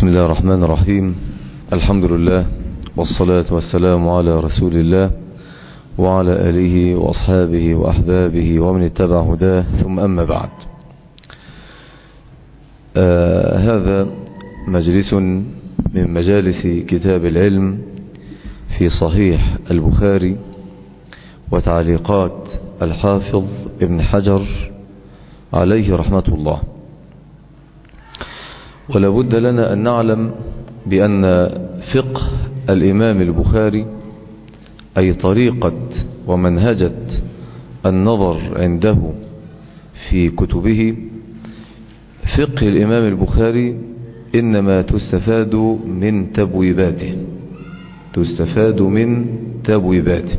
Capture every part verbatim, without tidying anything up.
بسم الله الرحمن الرحيم. الحمد لله والصلاة والسلام على رسول الله وعلى آله وأصحابه وأحبابه ومن اتبع هداه، ثم أما بعد. آه هذا مجلس من مجالس كتاب العلم في صحيح البخاري وتعليقات الحافظ ابن حجر عليه رحمة الله. ولا بد لنا أن نعلم بأن فقه الإمام البخاري أي طريقة ومنهجة النظر عنده في كتبه، فقه الإمام البخاري إنما تستفاد من تبويباته تستفاد من تبويباته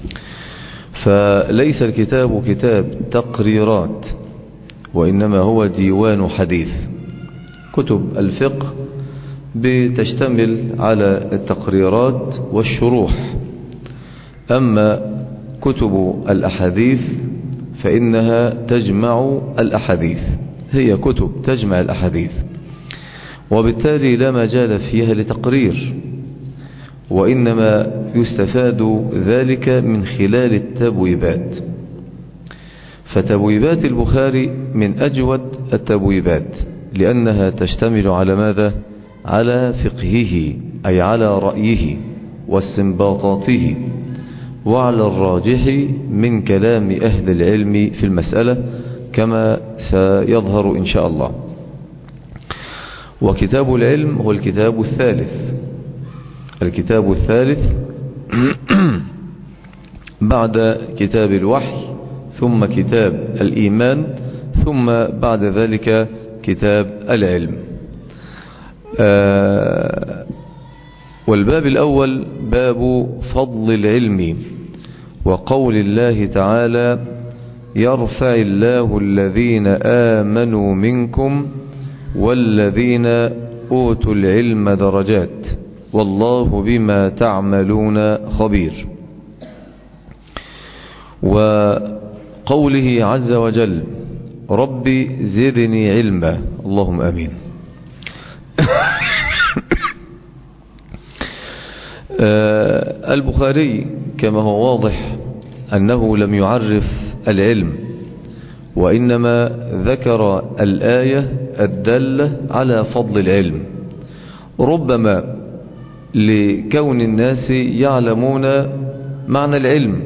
فليس الكتاب كتاب تقريرات، وإنما هو ديوان حديث. كتب الفقه بتشتمل على التقريرات والشروح، أما كتب الأحاديث فإنها تجمع الأحاديث، هي كتب تجمع الأحاديث، وبالتالي لا مجال فيها لتقرير، وإنما يستفاد ذلك من خلال التبويبات. فتبويبات البخاري من أجود التبويبات، لأنها تشتمل على ماذا؟ على فقهه، أي على رأيه واستنباطاته، وعلى الراجح من كلام أهل العلم في المسألة كما سيظهر إن شاء الله. وكتاب العلم هو الكتاب الثالث الكتاب الثالث بعد كتاب الوحي، ثم كتاب الإيمان، ثم بعد ذلك كتاب العلم. آه والباب الأول باب فضل العلم، وقول الله تعالى: يرفع الله الذين آمنوا منكم والذين أوتوا العلم درجات والله بما تعملون خبير. وقوله عز وجل: ربي زدني علما، اللهم آمين. آه البخاري كما هو واضح أنه لم يعرف العلم، وإنما ذكر الآية الدالة على فضل العلم، ربما لكون الناس يعلمون معنى العلم،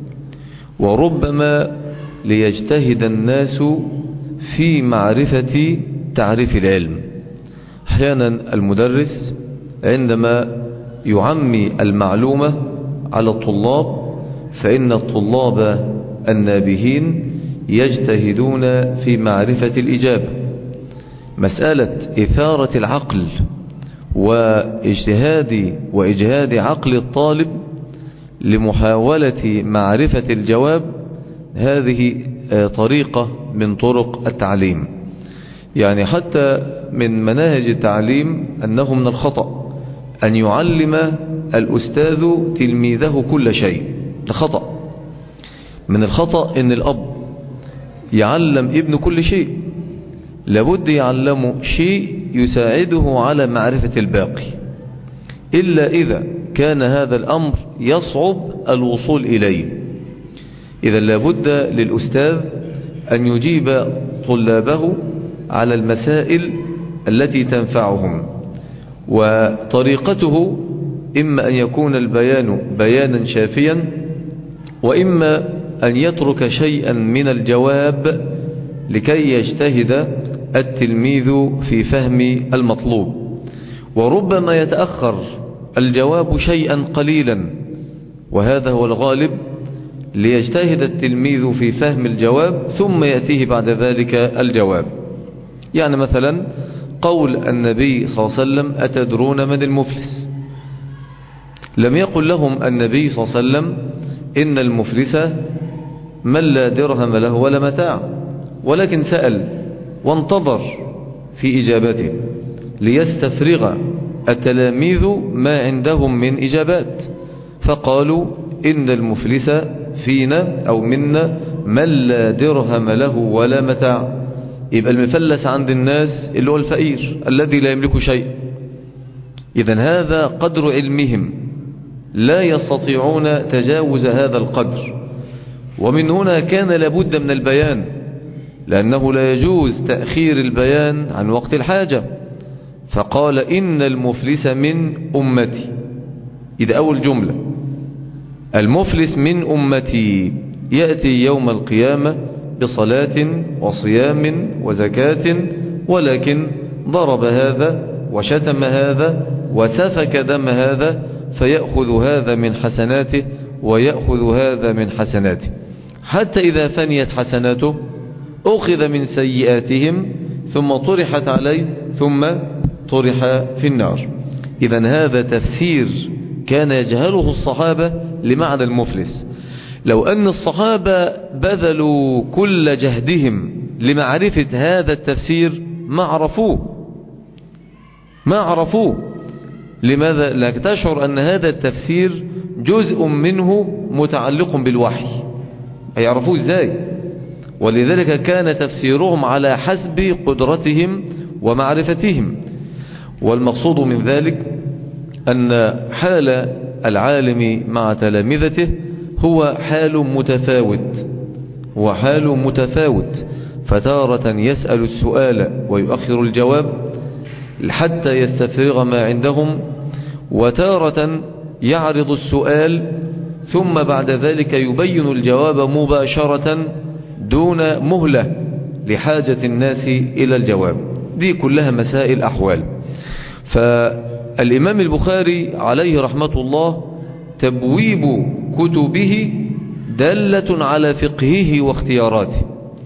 وربما ليجتهد الناس في معرفة تعريف العلم. أحيانا المدرس عندما يعمي المعلومة على الطلاب، فإن الطلاب النابهين يجتهدون في معرفة الإجابة. مسألة إثارة العقل واجتهاد وإجهاد عقل الطالب لمحاولة معرفة الجواب، هذه طريقة من طرق التعليم. يعني حتى من مناهج التعليم أنه من الخطأ أن يعلم الأستاذ تلميذه كل شيء، ده خطأ. من الخطأ أن الأب يعلم ابنه كل شيء، لابد يعلمه شيء يساعده على معرفة الباقي، إلا إذا كان هذا الأمر يصعب الوصول إليه. إذا لابد للأستاذ أن يجيب طلابه على المسائل التي تنفعهم، وطريقته إما أن يكون البيان بيانا شافيا، وإما أن يترك شيئا من الجواب لكي يجتهد التلميذ في فهم المطلوب. وربما يتأخر الجواب شيئا قليلا، وهذا هو الغالب، ليجتهد التلميذ في فهم الجواب ثم يأتيه بعد ذلك الجواب. يعني مثلا قول النبي صلى الله عليه وسلم: أتدرون من المفلس؟ لم يقل لهم النبي صلى الله عليه وسلم إن المفلس من لا درهم له ولا متاع، ولكن سأل وانتظر في إجابته ليستفرغ التلاميذ ما عندهم من إجابات، فقالوا: إن المفلس فينا أو منا من لا درهم له ولا متاع. يبقى المفلس عند الناس اللي هو الفقير الذي لا يملك شيء، إذن هذا قدر علمهم، لا يستطيعون تجاوز هذا القدر. ومن هنا كان لابد من البيان، لأنه لا يجوز تأخير البيان عن وقت الحاجة. فقال إن المفلس من أمتي، إذا أول جملة المفلس من أمتي يأتي يوم القيامة بصلاة وصيام وزكاة، ولكن ضرب هذا وشتم هذا وسفك دم هذا، فيأخذ هذا من حسناته ويأخذ هذا من حسناته، حتى إذا فنيت حسناته أخذ من سيئاتهم ثم طرحت عليه ثم طرح في النار. إذن هذا تفسير كان يجهله الصحابة لمعنى المفلس. لو أن الصحابة بذلوا كل جهدهم لمعرفة هذا التفسير ما عرفوه ما عرفوه لماذا؟ لا تشعر أن هذا التفسير جزء منه متعلق بالوحي، هيعرفوه إزاي؟ ولذلك كان تفسيرهم على حسب قدرتهم ومعرفتهم. والمقصود من ذلك أن حال العالم مع تلامذته هو حال متفاوت هو حال متفاوت فتارة يسأل السؤال ويؤخر الجواب حتى يستفرغ ما عندهم، وتارة يعرض السؤال ثم بعد ذلك يبين الجواب مباشرة دون مهلة لحاجة الناس إلى الجواب. دي كلها مسائل أحوال. فالإمام البخاري عليه رحمة الله تبويب كتبه دالة على فقهه واختياراته.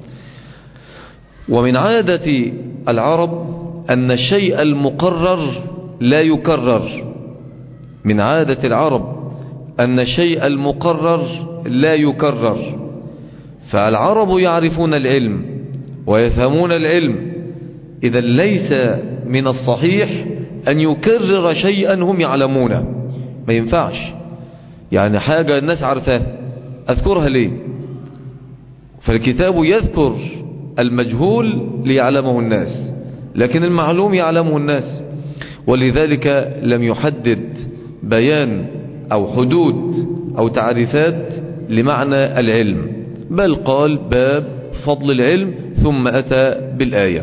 ومن عادة العرب أن الشيء المقرر لا يكرر من عادة العرب أن الشيء المقرر لا يكرر. فالعرب يعرفون العلم ويفهمون العلم، إذا ليس من الصحيح أن يكرر شيئا هم يعلمونه، ما ينفعش. يعني حاجة الناس عارفاها أذكرها ليه؟ فالكتاب يذكر المجهول ليعلمه الناس، لكن المعلوم يعلمه الناس. ولذلك لم يحدد بيان أو حدود أو تعريفات لمعنى العلم، بل قال باب فضل العلم ثم أتى بالآية.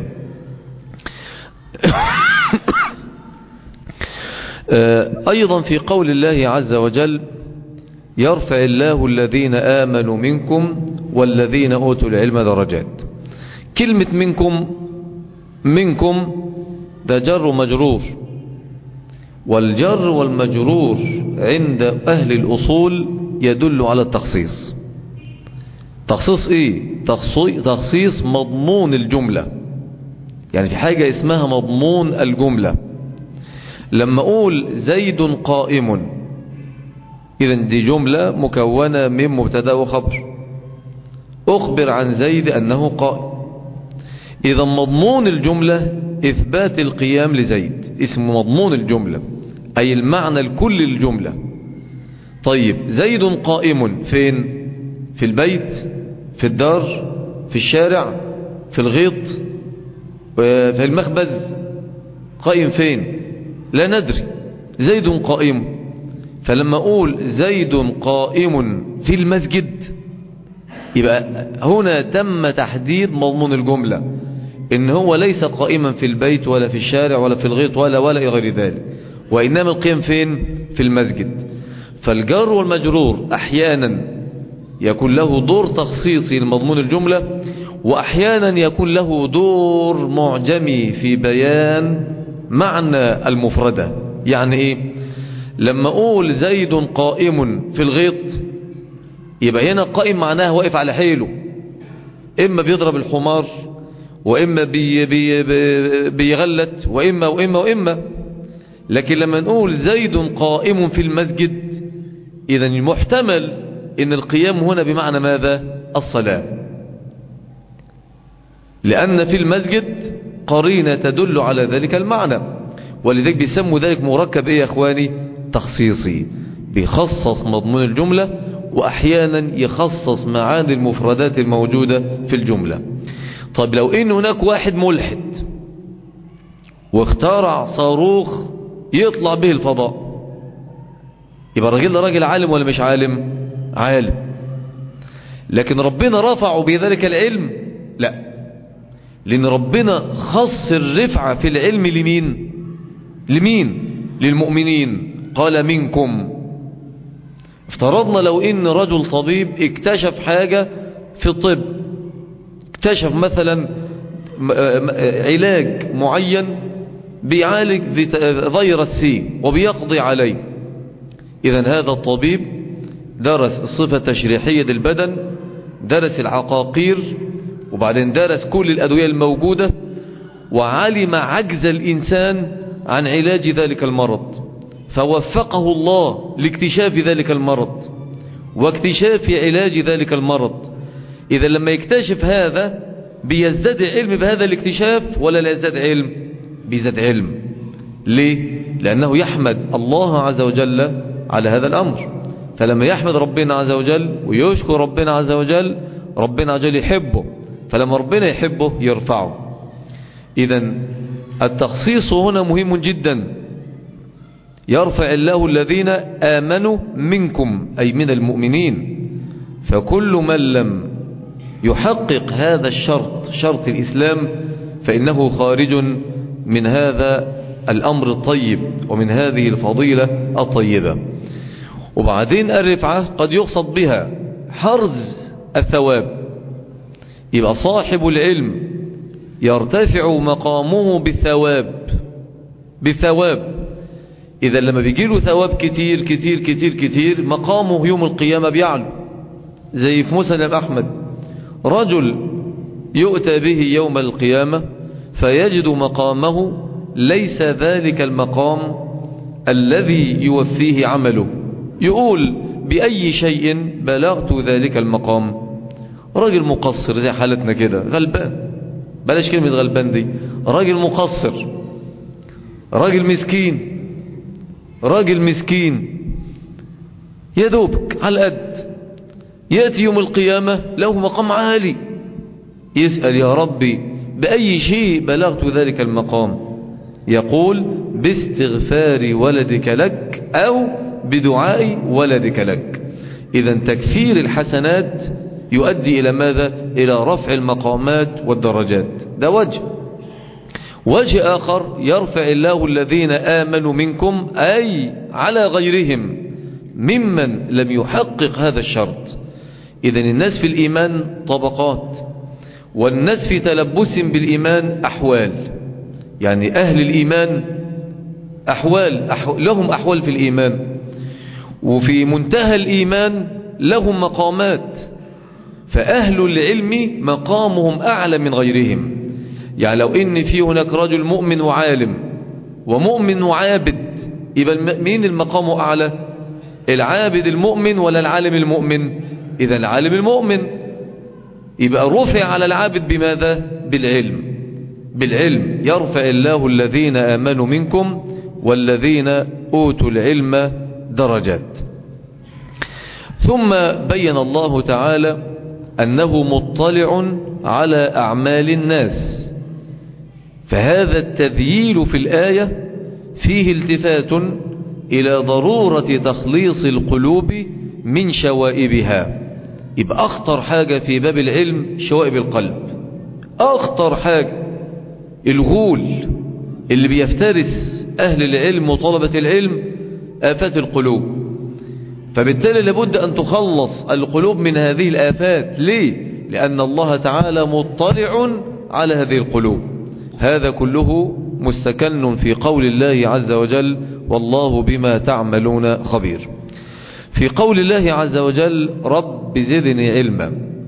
أيضا في قول الله عز وجل يرفع الله الذين آمنوا منكم والذين أوتوا العلم درجات. كلمة منكم منكم ده جر مجرور، والجر والمجرور عند أهل الأصول يدل على التخصيص. تخصيص إيه؟ تخصيص مضمون الجملة. يعني في حاجة اسمها مضمون الجملة. لما أقول زيد قائم، إذن دي جملة مكونة من مبتدا وخبر، أخبر عن زيد أنه قائم. إذا مضمون الجملة إثبات القيام لزيد، اسم مضمون الجملة أي المعنى الكل للجملة. طيب زيد قائم فين؟ في البيت، في الدار، في الشارع، في الغيط، في المخبز، قائم فين؟ لا ندري. زيد قائم. فلما أقول زيد قائم في المسجد يبقى هنا تم تحديد مضمون الجملة، إن هو ليس قائما في البيت ولا في الشارع ولا في الغيط ولا ولا غير ذلك، وإنما القيام فين؟ في المسجد. فالجر والمجرور أحيانا يكون له دور تخصيصي لمضمون الجملة، وأحيانا يكون له دور معجمي في بيان معنى المفردة. يعني إيه؟ لما أقول زيد قائم في الغيط يبقى هنا قائم معناه واقف على حيله، إما بيضرب الحمار وإما بي بي بي بيغلت وإما وإما وإما. لكن لما نقول زيد قائم في المسجد إذا محتمل إن القيام هنا بمعنى ماذا؟ الصلاة، لأن في المسجد قرينة تدل على ذلك المعنى. ولذلك بيسموا ذلك مركب إيه يا أخواني؟ تخصيصي، بيخصص مضمون الجملة وأحيانا يخصص معاني المفردات الموجودة في الجملة. طب لو إن هناك واحد ملحد واخترع صاروخ يطلع به الفضاء. يبقى الراجل ده راجل عالم ولا مش عالم؟ عالم. لكن ربنا رفعه بذلك العلم؟ لا، لأن ربنا خص الرفعة في العلم لمين؟ لمين؟ للمؤمنين. قال منكم. افترضنا لو ان رجل طبيب اكتشف حاجة في الطب، اكتشف مثلا علاج معين بيعالج فيروس سي وبيقضي عليه. اذا هذا الطبيب درس الصفة التشريحية للبدن، درس العقاقير، وبعدين درس كل الأدوية الموجودة، وعلم عجز الإنسان عن علاج ذلك المرض، فوفقه الله لاكتشاف ذلك المرض واكتشاف علاج ذلك المرض. إذا لما يكتشف هذا بيزداد علم بهذا الاكتشاف ولا لا يزداد علم؟ بيزداد علم. ليه؟ لأنه يحمد الله عز وجل على هذا الأمر. فلما يحمد ربنا عز وجل ويشكر ربنا عز وجل، ربنا عز وجل يحبه، فلما ربنا يحبه يرفعه. إذن التخصيص هنا مهم جدا. يرفع الله الذين آمنوا منكم، أي من المؤمنين. فكل من لم يحقق هذا الشرط، شرط الإسلام، فإنه خارج من هذا الأمر الطيب ومن هذه الفضيلة الطيبة. وبعدين الرفعة قد يقصد بها حرز الثواب. يبقى صاحب العلم يرتفع مقامه بالثواب، بالثواب. إذا لما بيجيله ثواب كتير كتير كتير كتير، مقامه يوم القيامة بيعلو. زي في مسلم أحمد، رجل يؤتى به يوم القيامة فيجد مقامه ليس ذلك المقام الذي يوفيه عمله. يقول بأي شيء بلغت ذلك المقام؟ راجل مقصر زي حالتنا كده، غلبان، بلاش كلمة غلبان دي، راجل مقصر، راجل مسكين، راجل مسكين يا دوبك على القد. يأتي يوم القيامة له مقام عالي، يسأل يا ربي بأي شيء بلغت ذلك المقام؟ يقول باستغفار ولدك لك أو بدعاء ولدك لك. إذا تكثير الحسنات يؤدي إلى ماذا؟ إلى رفع المقامات والدرجات. ده وجه. وجه آخر، يرفع الله الذين آمنوا منكم، أي على غيرهم ممن لم يحقق هذا الشرط. إذن الناس في الإيمان طبقات، والناس في تلبس بالإيمان أحوال. يعني أهل الإيمان أحوال، أحو... لهم أحوال في الإيمان، وفي منتهى الإيمان لهم مقامات. فأهل العلم مقامهم أعلى من غيرهم. يعني لو إن في هناك رجل مؤمن وعالم ومؤمن وعابد، يبقى مين المقام أعلى؟ العابد المؤمن ولا العالم المؤمن؟ إذا العالم المؤمن. يبقى رفع على العابد بماذا؟ بالعلم. بالعلم يرفع الله الذين آمنوا منكم والذين أوتوا العلم درجات. ثم بين الله تعالى أنه مطلع على أعمال الناس. فهذا التذييل في الآية فيه التفات إلى ضرورة تخليص القلوب من شوائبها. يبقى أخطر حاجة في باب العلم شوائب القلب. أخطر حاجة الغول اللي بيفترس أهل العلم وطلبة العلم، آفات القلوب. فبالتالي لابد أن تخلص القلوب من هذه الآفات. ليه؟ لأن الله تعالى مطلع على هذه القلوب. هذا كله مستكن في قول الله عز وجل والله بما تعملون خبير. في قول الله عز وجل رب زدني علما.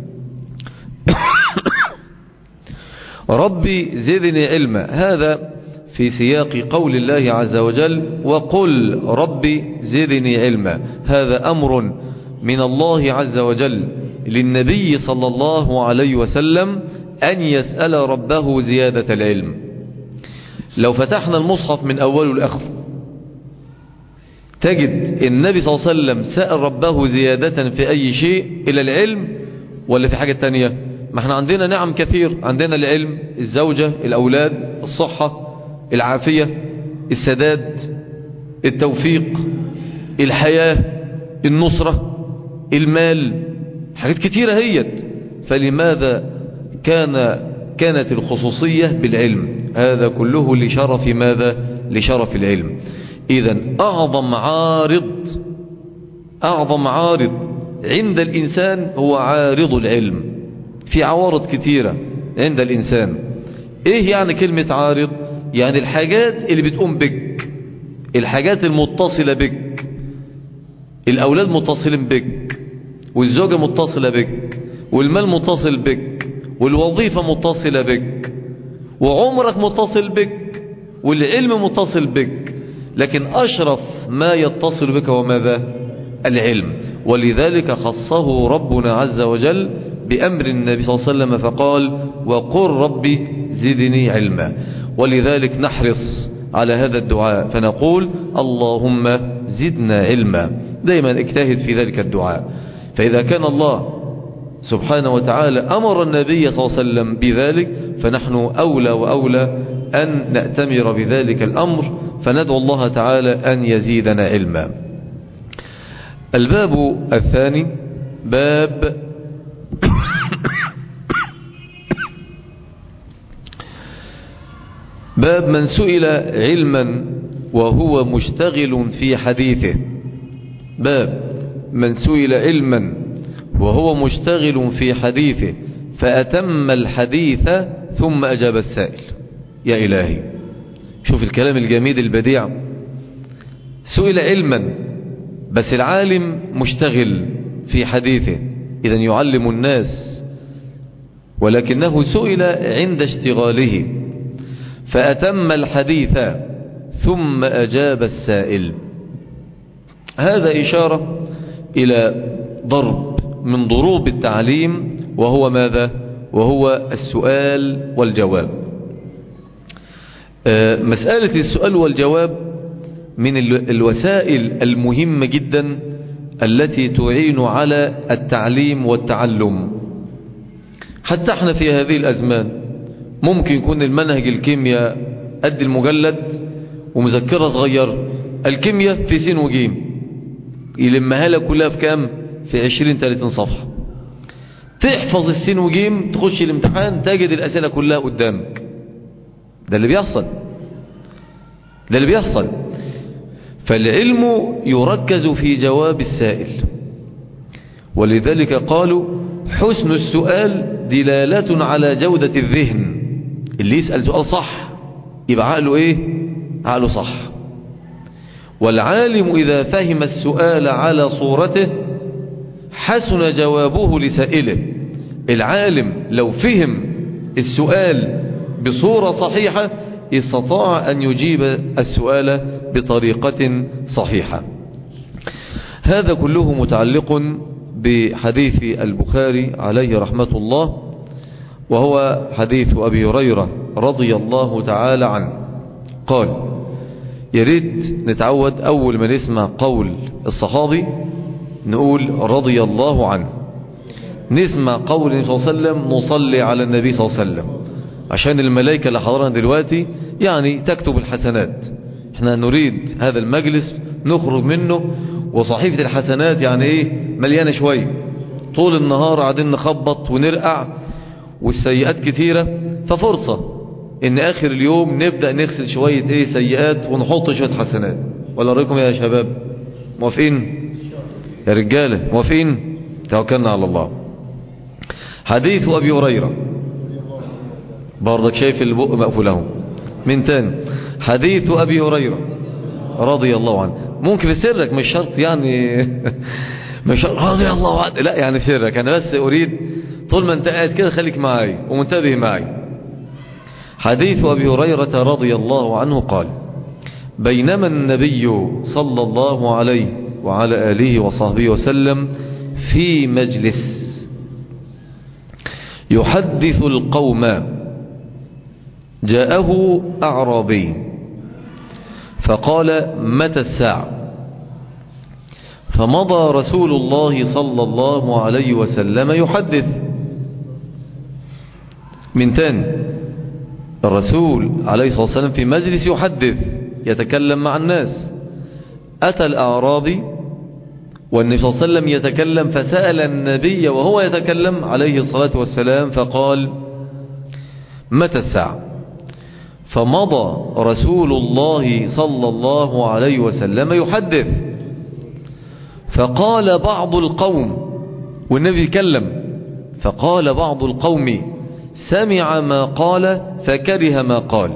ربي زدني علما، هذا في سياق قول الله عز وجل وقل ربي زدني علما. هذا أمر من الله عز وجل للنبي صلى الله عليه وسلم أن يسأل ربه زيادة العلم. لو فتحنا المصحف من أوله لآخره تجد النبي صلى الله عليه وسلم سأل ربه زيادة في أي شيء إلى العلم ولا في حاجة تانية؟ ما احنا عندنا نعم كثير، عندنا العلم، الزوجة، الأولاد، الصحة، العافية، السداد، التوفيق، الحياة، النصرة، المال، حاجات كتيرة هيت. فلماذا كان كانت الخصوصية بالعلم؟ هذا كله لشرف ماذا؟ لشرف العلم. إذن أعظم عارض أعظم عارض عند الإنسان هو عارض العلم. في عوارض كتيرة عند الإنسان. إيه يعني كلمة عارض؟ يعني الحاجات اللي بتقوم بك، الحاجات المتصلة بك، الأولاد متصلين بك، والزوجة متصلة بك، والمال متصل بك، والوظيفة متصلة بك، وعمرك متصل بك، والعلم متصل بك. لكن أشرف ما يتصل بك هو ماذا؟ العلم. ولذلك خصه ربنا عز وجل بأمر النبي صلى الله عليه وسلم فقال: وقل ربي زدني علما. ولذلك نحرص على هذا الدعاء فنقول: اللهم زدنا علما. دائما اجتهد في ذلك الدعاء. فإذا كان الله سبحانه وتعالى أمر النبي صلى الله عليه وسلم بذلك، فنحن أولى وأولى أن نأتمر بذلك الأمر، فندعو الله تعالى أن يزيدنا علما. الباب الثاني باب باب من سئل علما وهو مشتغل في حديثه. باب من سئل علما وهو مشتغل في حديثه فأتم الحديث ثم أجاب السائل. يا إلهي، شوف الكلام الجميل البديع. سئل علما بس العالم مشتغل في حديثه، إذن يعلم الناس، ولكنه سئل عند اشتغاله فأتم الحديث ثم أجاب السائل. هذا إشارة إلى ضرب من ضروب التعليم، وهو ماذا؟ وهو السؤال والجواب. مسألة السؤال والجواب من الوسائل المهمة جدا التي تعين على التعليم والتعلم. حتى احنا في هذه الأزمان ممكن يكون المنهج الكيمياء قد المجلد ومذكرة صغير، الكيمياء في سين وجيم، يلمها لك كلها في كام؟ في عشرين ثلاثين صفحة. تحفظ السين وجيم، تخش الامتحان تجد الأسئلة كلها قدامك. ده اللي بيحصل، ده اللي بيحصل. فالعلم يركز في جواب السائل، ولذلك قالوا: حسن السؤال دلالة على جودة الذهن. اللي يسأل سؤال صح يبقى عقله ايه؟ عقله صح. والعالم إذا فهم السؤال على صورته حسن جوابه لسائله. العالم لو فهم السؤال بصورة صحيحة استطاع أن يجيب السؤال بطريقة صحيحة. هذا كله متعلق بحديث البخاري عليه رحمة الله، وهو حديث أبي هريرة رضي الله تعالى عنه قال. يريد نتعود أول ما نسمع قول الصحابي نقول رضي الله عنه، نسمع قول النبي صلى الله عليه وسلم نصلي على النبي صلى الله عليه وسلم، عشان الملائكة اللي حضرنا دلوقتي يعني تكتب الحسنات. احنا نريد هذا المجلس نخرج منه وصحيفة الحسنات يعني ايه؟ مليانة شوية. طول النهار قاعدين نخبط ونرقع والسيئات كتيرة، ففرصة ان اخر اليوم نبدأ نغسل شوية ايه سيئات ونحط شوية حسنات. ولا رأيكم يا شباب؟ موافقين يا رجالة؟ موافقين؟ توكلنا على الله. حديث أبي هريرة، برضك شايف البق مقفوله من تاني. حديث أبي هريرة رضي الله عنه. ممكن في سرك، مش شرط يعني مش شرط رضي الله عنه، لا يعني في سرك. أنا بس أريد طول ما أنت قاعد كده خليك معي ومنتبه معي. حديث أبي هريرة رضي الله عنه قال: بينما النبي صلى الله عليه وعلى آله وصحبه وسلم في مجلس يحدث القوم جاءه أعرابي فقال: متى الساعة؟ فمضى رسول الله صلى الله عليه وسلم يحدث. من تاني، الرسول عليه الصلاة والسلام في مجلس يحدث، يتكلم مع الناس، أتى الأعرابي والنبي صلى الله عليه وسلم يتكلم، فسأل النبي وهو يتكلم عليه الصلاة والسلام فقال: متى الساعة؟ فمضى رسول الله صلى الله عليه وسلم يحدث، فقال بعض القوم، والنبي يتكلم، فقال بعض القوم: سمع ما قال فكره ما قال.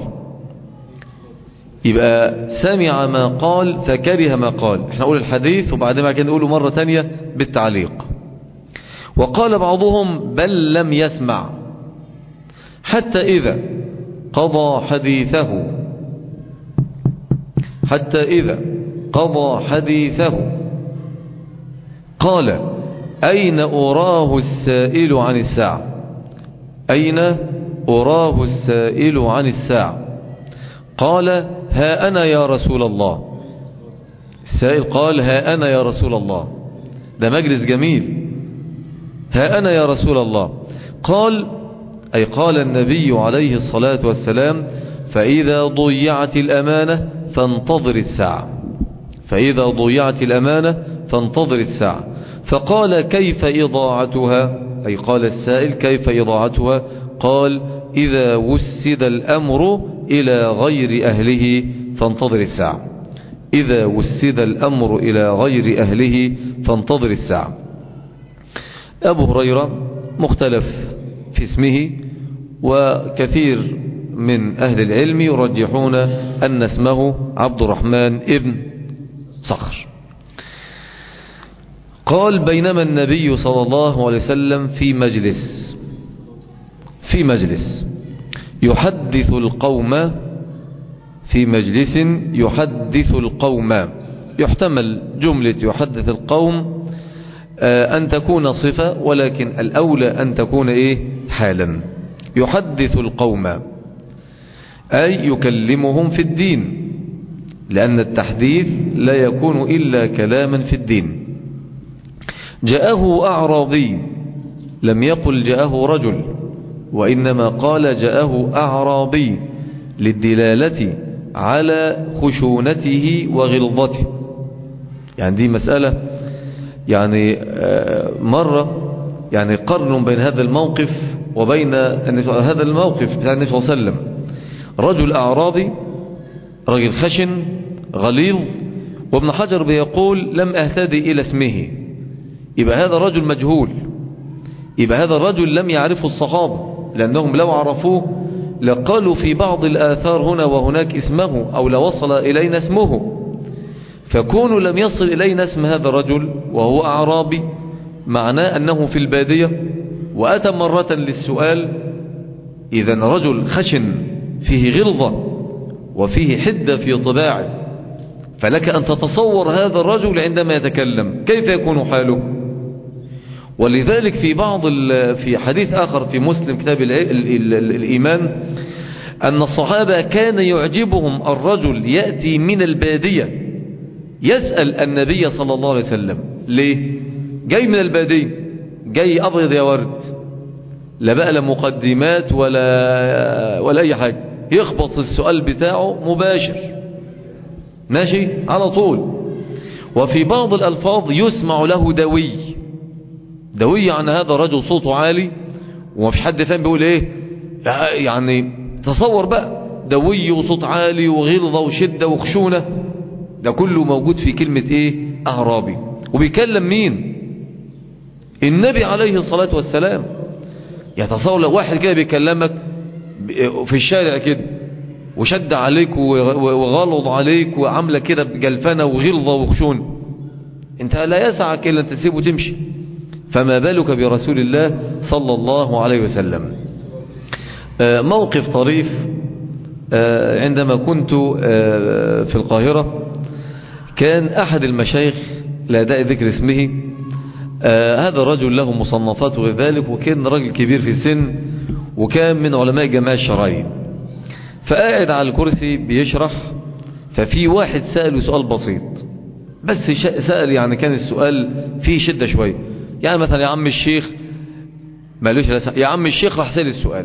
يبقى سمع ما قال فكره ما قال. احنا نقول الحديث وبعدين ما كان نقوله مرة تانية بالتعليق. وقال بعضهم: بل لم يسمع، حتى إذا قضى حديثه حتى إذا قضى حديثه قال: أين أراه السائل عن الساعة؟ أين أراه السائل عن الساعة؟ قال: ها أنا يا رسول الله. السائل قال: ها أنا يا رسول الله. ده مجلس جميل. ها أنا يا رسول الله. قال، أي قال النبي عليه الصلاة والسلام: فإذا ضيعت الأمانة فانتظر الساعة. فإذا ضيعت الأمانة فانتظر الساعة. فقال: كيف إضاعتها؟ أي قال السائل: كيف إضاعتها؟ قال: إذا وسد الأمر إلى غير أهله فانتظر الساعة. إذا وسد الأمر إلى غير أهله فانتظر الساعة. أبو هريرة مختلف في اسمه، وكثير من أهل العلم يرجحون أن اسمه عبد الرحمن ابن صخر. قال: بينما النبي صلى الله عليه وسلم في مجلس في مجلس يحدث القوم في مجلس يحدث القوم، يحتمل جملة يحدث القوم أن تكون صفة، ولكن الأولى أن تكون إيه؟ حالا. يحدث القوم أي يكلمهم في الدين، لأن التحديث لا يكون إلا كلاما في الدين. جاءه أعرابي، لم يقل جاءه رجل، وإنما قال جاءه أعرابي للدلالة على خشونته وغلظته. يعني دي مسألة يعني مرة يعني قرن بين هذا الموقف وبين هذا الموقف بتاع النبي صلى الله عليه وسلم. رجل أعرابي، رجل خشن غليظ، وابن حجر بيقول لم أهتدي إلى اسمه، يبقى هذا رجل مجهول، يبقى هذا الرجل لم يعرفه الصحابة، لأنهم لو عرفوه لقالوا في بعض الآثار هنا وهناك اسمه أو لوصل إلينا اسمه. فكونوا لم يصل إلينا اسم هذا الرجل وهو أعرابي معناه أنه في البادية وأتى مرة للسؤال. إذن رجل خشن فيه غلظة وفيه حدة في طباعه، فلك أن تتصور هذا الرجل عندما يتكلم كيف يكون حاله. ولذلك في بعض في حديث آخر في مسلم كتاب ال ال ال الإيمان أن الصحابة كان يعجبهم الرجل يأتي من البادية يسأل النبي صلى الله عليه وسلم ليه؟ جاي من البادية، جاي أبيض يا ورد، لا بقى لا مقدمات ولا ولا أي حاجة، يخبط السؤال بتاعه مباشر ماشي على طول. وفي بعض الألفاظ يسمع له دوي دوي عن هذا الرجل صوته عالي وما فيش حد فاهم بيقول ايه. يعني تصور بقى دوي وصوت عالي وغلظة وشدة وخشونة، ده كله موجود في كلمة ايه؟ أعرابي. وبيكلم مين؟ النبي عليه الصلاة والسلام. يتصور لو واحد كده بيكلمك في الشارع كده وشد عليك وغلظ عليك وعامله كده بجلفنة وغلظة وخشونة، انت لا يسعك الا انت تسيبه وتمشي، فما بالك برسول الله صلى الله عليه وسلم. موقف طريف، عندما كنت في القاهرة كان أحد المشايخ لا داعي ذكر اسمه، هذا الرجل له مصنفات وغير ذلك، وكان رجل كبير في السن وكان من علماء جماعة الشرعية، فقاعد على الكرسي بيشرح، ففي واحد سأله سؤال بسيط بس سأل، يعني كان السؤال فيه شدة شوية، يعني مثلا يا عم الشيخ مالوش يا عم الشيخ راح سأل السؤال،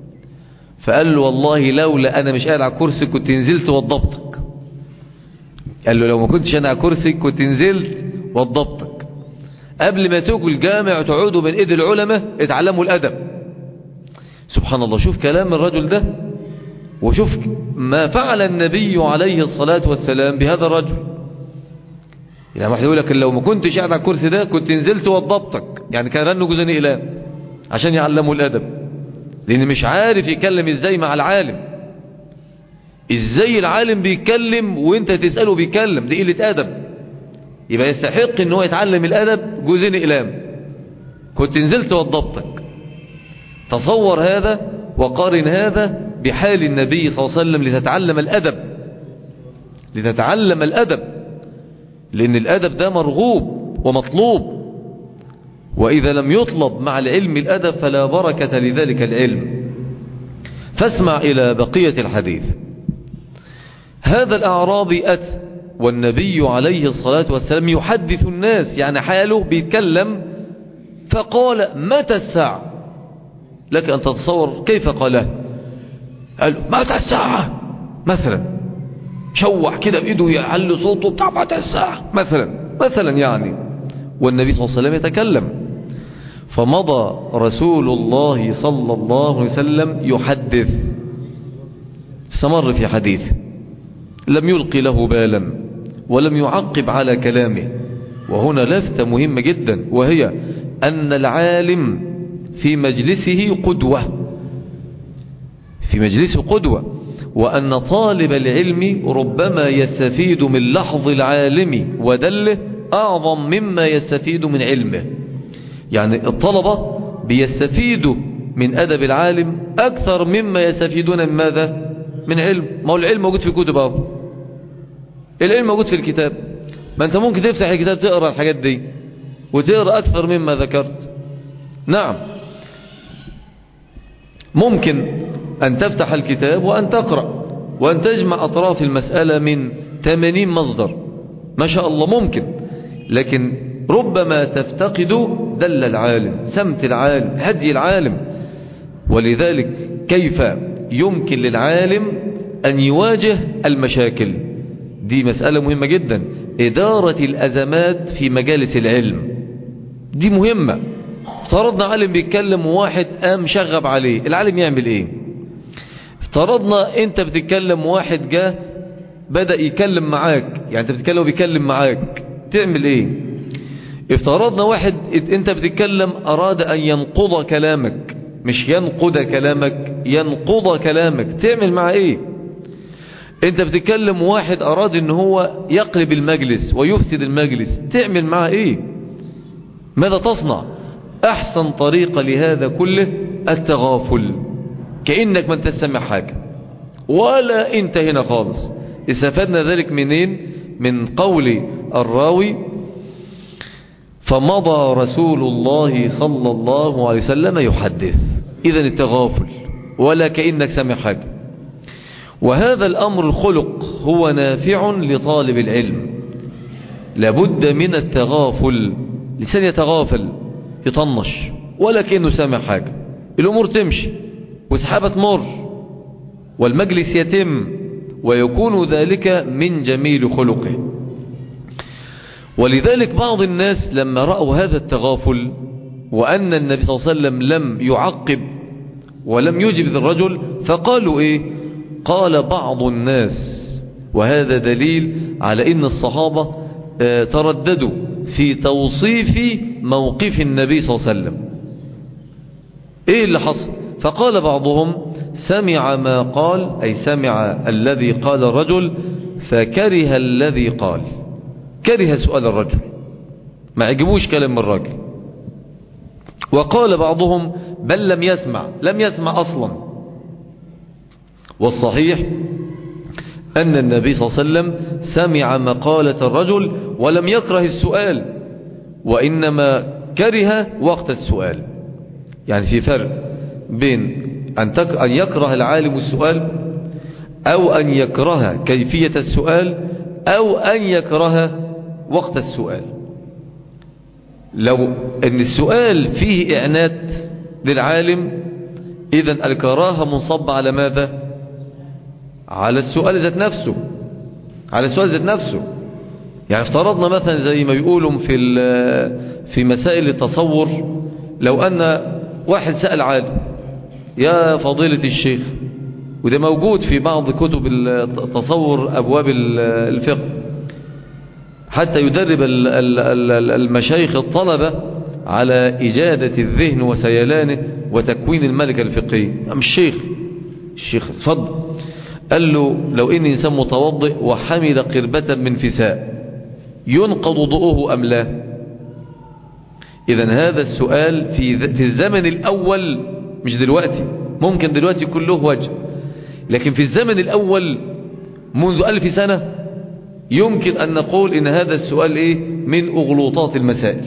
فقال له والله لولا أنا مش قاعد على الكرسي كنت نزلت وضبطك. قال له لو ما كنتش انا على كرسي كنت نزلت وضبطك. قبل ما تاكل الجامع وتقعدوا بين ايد العلماء اتعلموا الادب. سبحان الله، شوف كلام الرجل ده وشوف ما فعل النبي عليه الصلاة والسلام بهذا الرجل. يعني واحد يقول لك لو ما كنتش قاعد على الكرسي ده كنت نزلت وضبطك، يعني كان رنه جزء إقلام عشان يعلموا الأدب، لأن مش عارف يكلم ازاي مع العالم. ازاي العالم بيتكلم وانت تسأله بيتكلم؟ دي قلة أدب. يبقى يستحق ان هو يتعلم الأدب جزء إقلام، كنت نزلت وضبطك. تصور هذا وقارن هذا بحال النبي صلى الله عليه وسلم لتتعلم الأدب، لتتعلم الأدب، لأن الأدب ده مرغوب ومطلوب، وإذا لم يطلب مع العلم الأدب فلا بركة لذلك العلم. فاسمع إلى بقية الحديث. هذا الأعرابي أتى والنبي عليه الصلاة والسلام يحدث الناس، يعني حاله بيتكلم، فقال متى الساعة؟ لك أن تتصور كيف قاله. قال متى الساعة مثلا، شوح كده بإيده يعلي صوته بتاع متى الساعة مثلا مثلا يعني، والنبي صلى الله عليه وسلم يتكلم. فمضى رسول الله صلى الله عليه وسلم يحدث، استمر في حديثه، لم يلقي له بالا ولم يعقب على كلامه. وهنا لفتة مهمة جدا، وهي أن العالم في مجلسه قدوة، في مجلسه قدوة، وأن طالب العلم ربما يستفيد من لحظ العالم ودله أعظم مما يستفيد من علمه. يعني الطلبة بيستفيدوا من أدب العالم أكثر مما يستفيدون من ماذا؟ من علم. ما هو العلم موجود في الكتب أهو، العلم موجود في الكتاب، ما أنت ممكن تفتح الكتاب تقرأ الحاجات دي وتقرأ أكثر مما ذكرت. نعم، ممكن أن تفتح الكتاب وأن تقرأ وأن تجمع أطراف المسألة من ثمانين مصدر، ما شاء الله ممكن، لكن ربما تفتقد دل العالم، سمت العالم، هدي العالم. ولذلك كيف يمكن للعالم أن يواجه المشاكل؟ دي مسألة مهمة جدا. إدارة الأزمات في مجالس العلم دي مهمة. افترضنا عالم بيتكلم وواحد قام شغب عليه، العالم يعمل ايه؟ افترضنا انت بتتكلم وواحد جاء بدأ يكلم معاك، يعني انت بتتكلم وبيكلم معاك، تعمل ايه؟ افترضنا واحد انت بتتكلم اراد ان ينقض كلامك، مش ينقض كلامك، ينقض كلامك، تعمل مع ايه؟ انت بتتكلم واحد اراد ان هو يقلب المجلس ويفسد المجلس، تعمل مع ايه؟ ماذا تصنع؟ احسن طريقة لهذا كله التغافل، كأنك ما انت سمع حاجة ولا انت هنا خالص. استفدنا ذلك منين؟ من قول الراوي فمضى رسول الله صلى الله عليه وسلم يحدث. إذن التغافل ولا كأنك سمع حاجة. وهذا الأمر الخلق هو نافع لطالب العلم، لابد من التغافل. لسان يتغافل يطنش ولا كأنه سامع حاجة، الأمور تمشي وسحابة تمر والمجلس يتم، ويكون ذلك من جميل خلقه. ولذلك بعض الناس لما رأوا هذا التغافل وأن النبي صلى الله عليه وسلم لم يعقب ولم يجب الرجل، فقالوا إيه؟ قال بعض الناس، وهذا دليل على أن الصحابة ترددوا في توصيف موقف النبي صلى الله عليه وسلم. إيه اللي حصل؟ فقال بعضهم سمع ما قال، أي سمع الذي قال الرجل فكره الذي قال، كره سؤال الرجل، ما عجبوش كلام الرجل. وقال بعضهم بل لم يسمع، لم يسمع أصلا. والصحيح أن النبي صلى الله عليه وسلم سمع مقالة الرجل ولم يكره السؤال، وإنما كره وقت السؤال. يعني في فرق بين أن, تك... أن يكره العالم السؤال، أو أن يكره كيفية السؤال، أو أن يكره وقت السؤال. لو أن السؤال فيه إعنات للعالم، إذن الكراهة منصب على ماذا؟ على السؤال ذات نفسه. على السؤال ذات نفسه. يعني افترضنا مثلا زي ما بيقولوا في في مسائل التصور، لو أن واحد سأل عالم يا فضيلة الشيخ، وده موجود في بعض كتب التصور أبواب الفقه، حتى يدرب المشايخ الطلبة على إجادة الذهن وسيلانه وتكوين الملكة الفقهية. أم الشيخ الشيخ اتفضل، قال له لو إن إنسان متوضئ وحمل قربة من فساء ينقض وضوءه أم لا؟ إذن هذا السؤال في في الزمن الأول، مش دلوقتي، ممكن دلوقتي كله وجه، لكن في الزمن الأول منذ ألف سنة يمكن أن نقول إن هذا السؤال إيه؟ من أغلوطات المسائل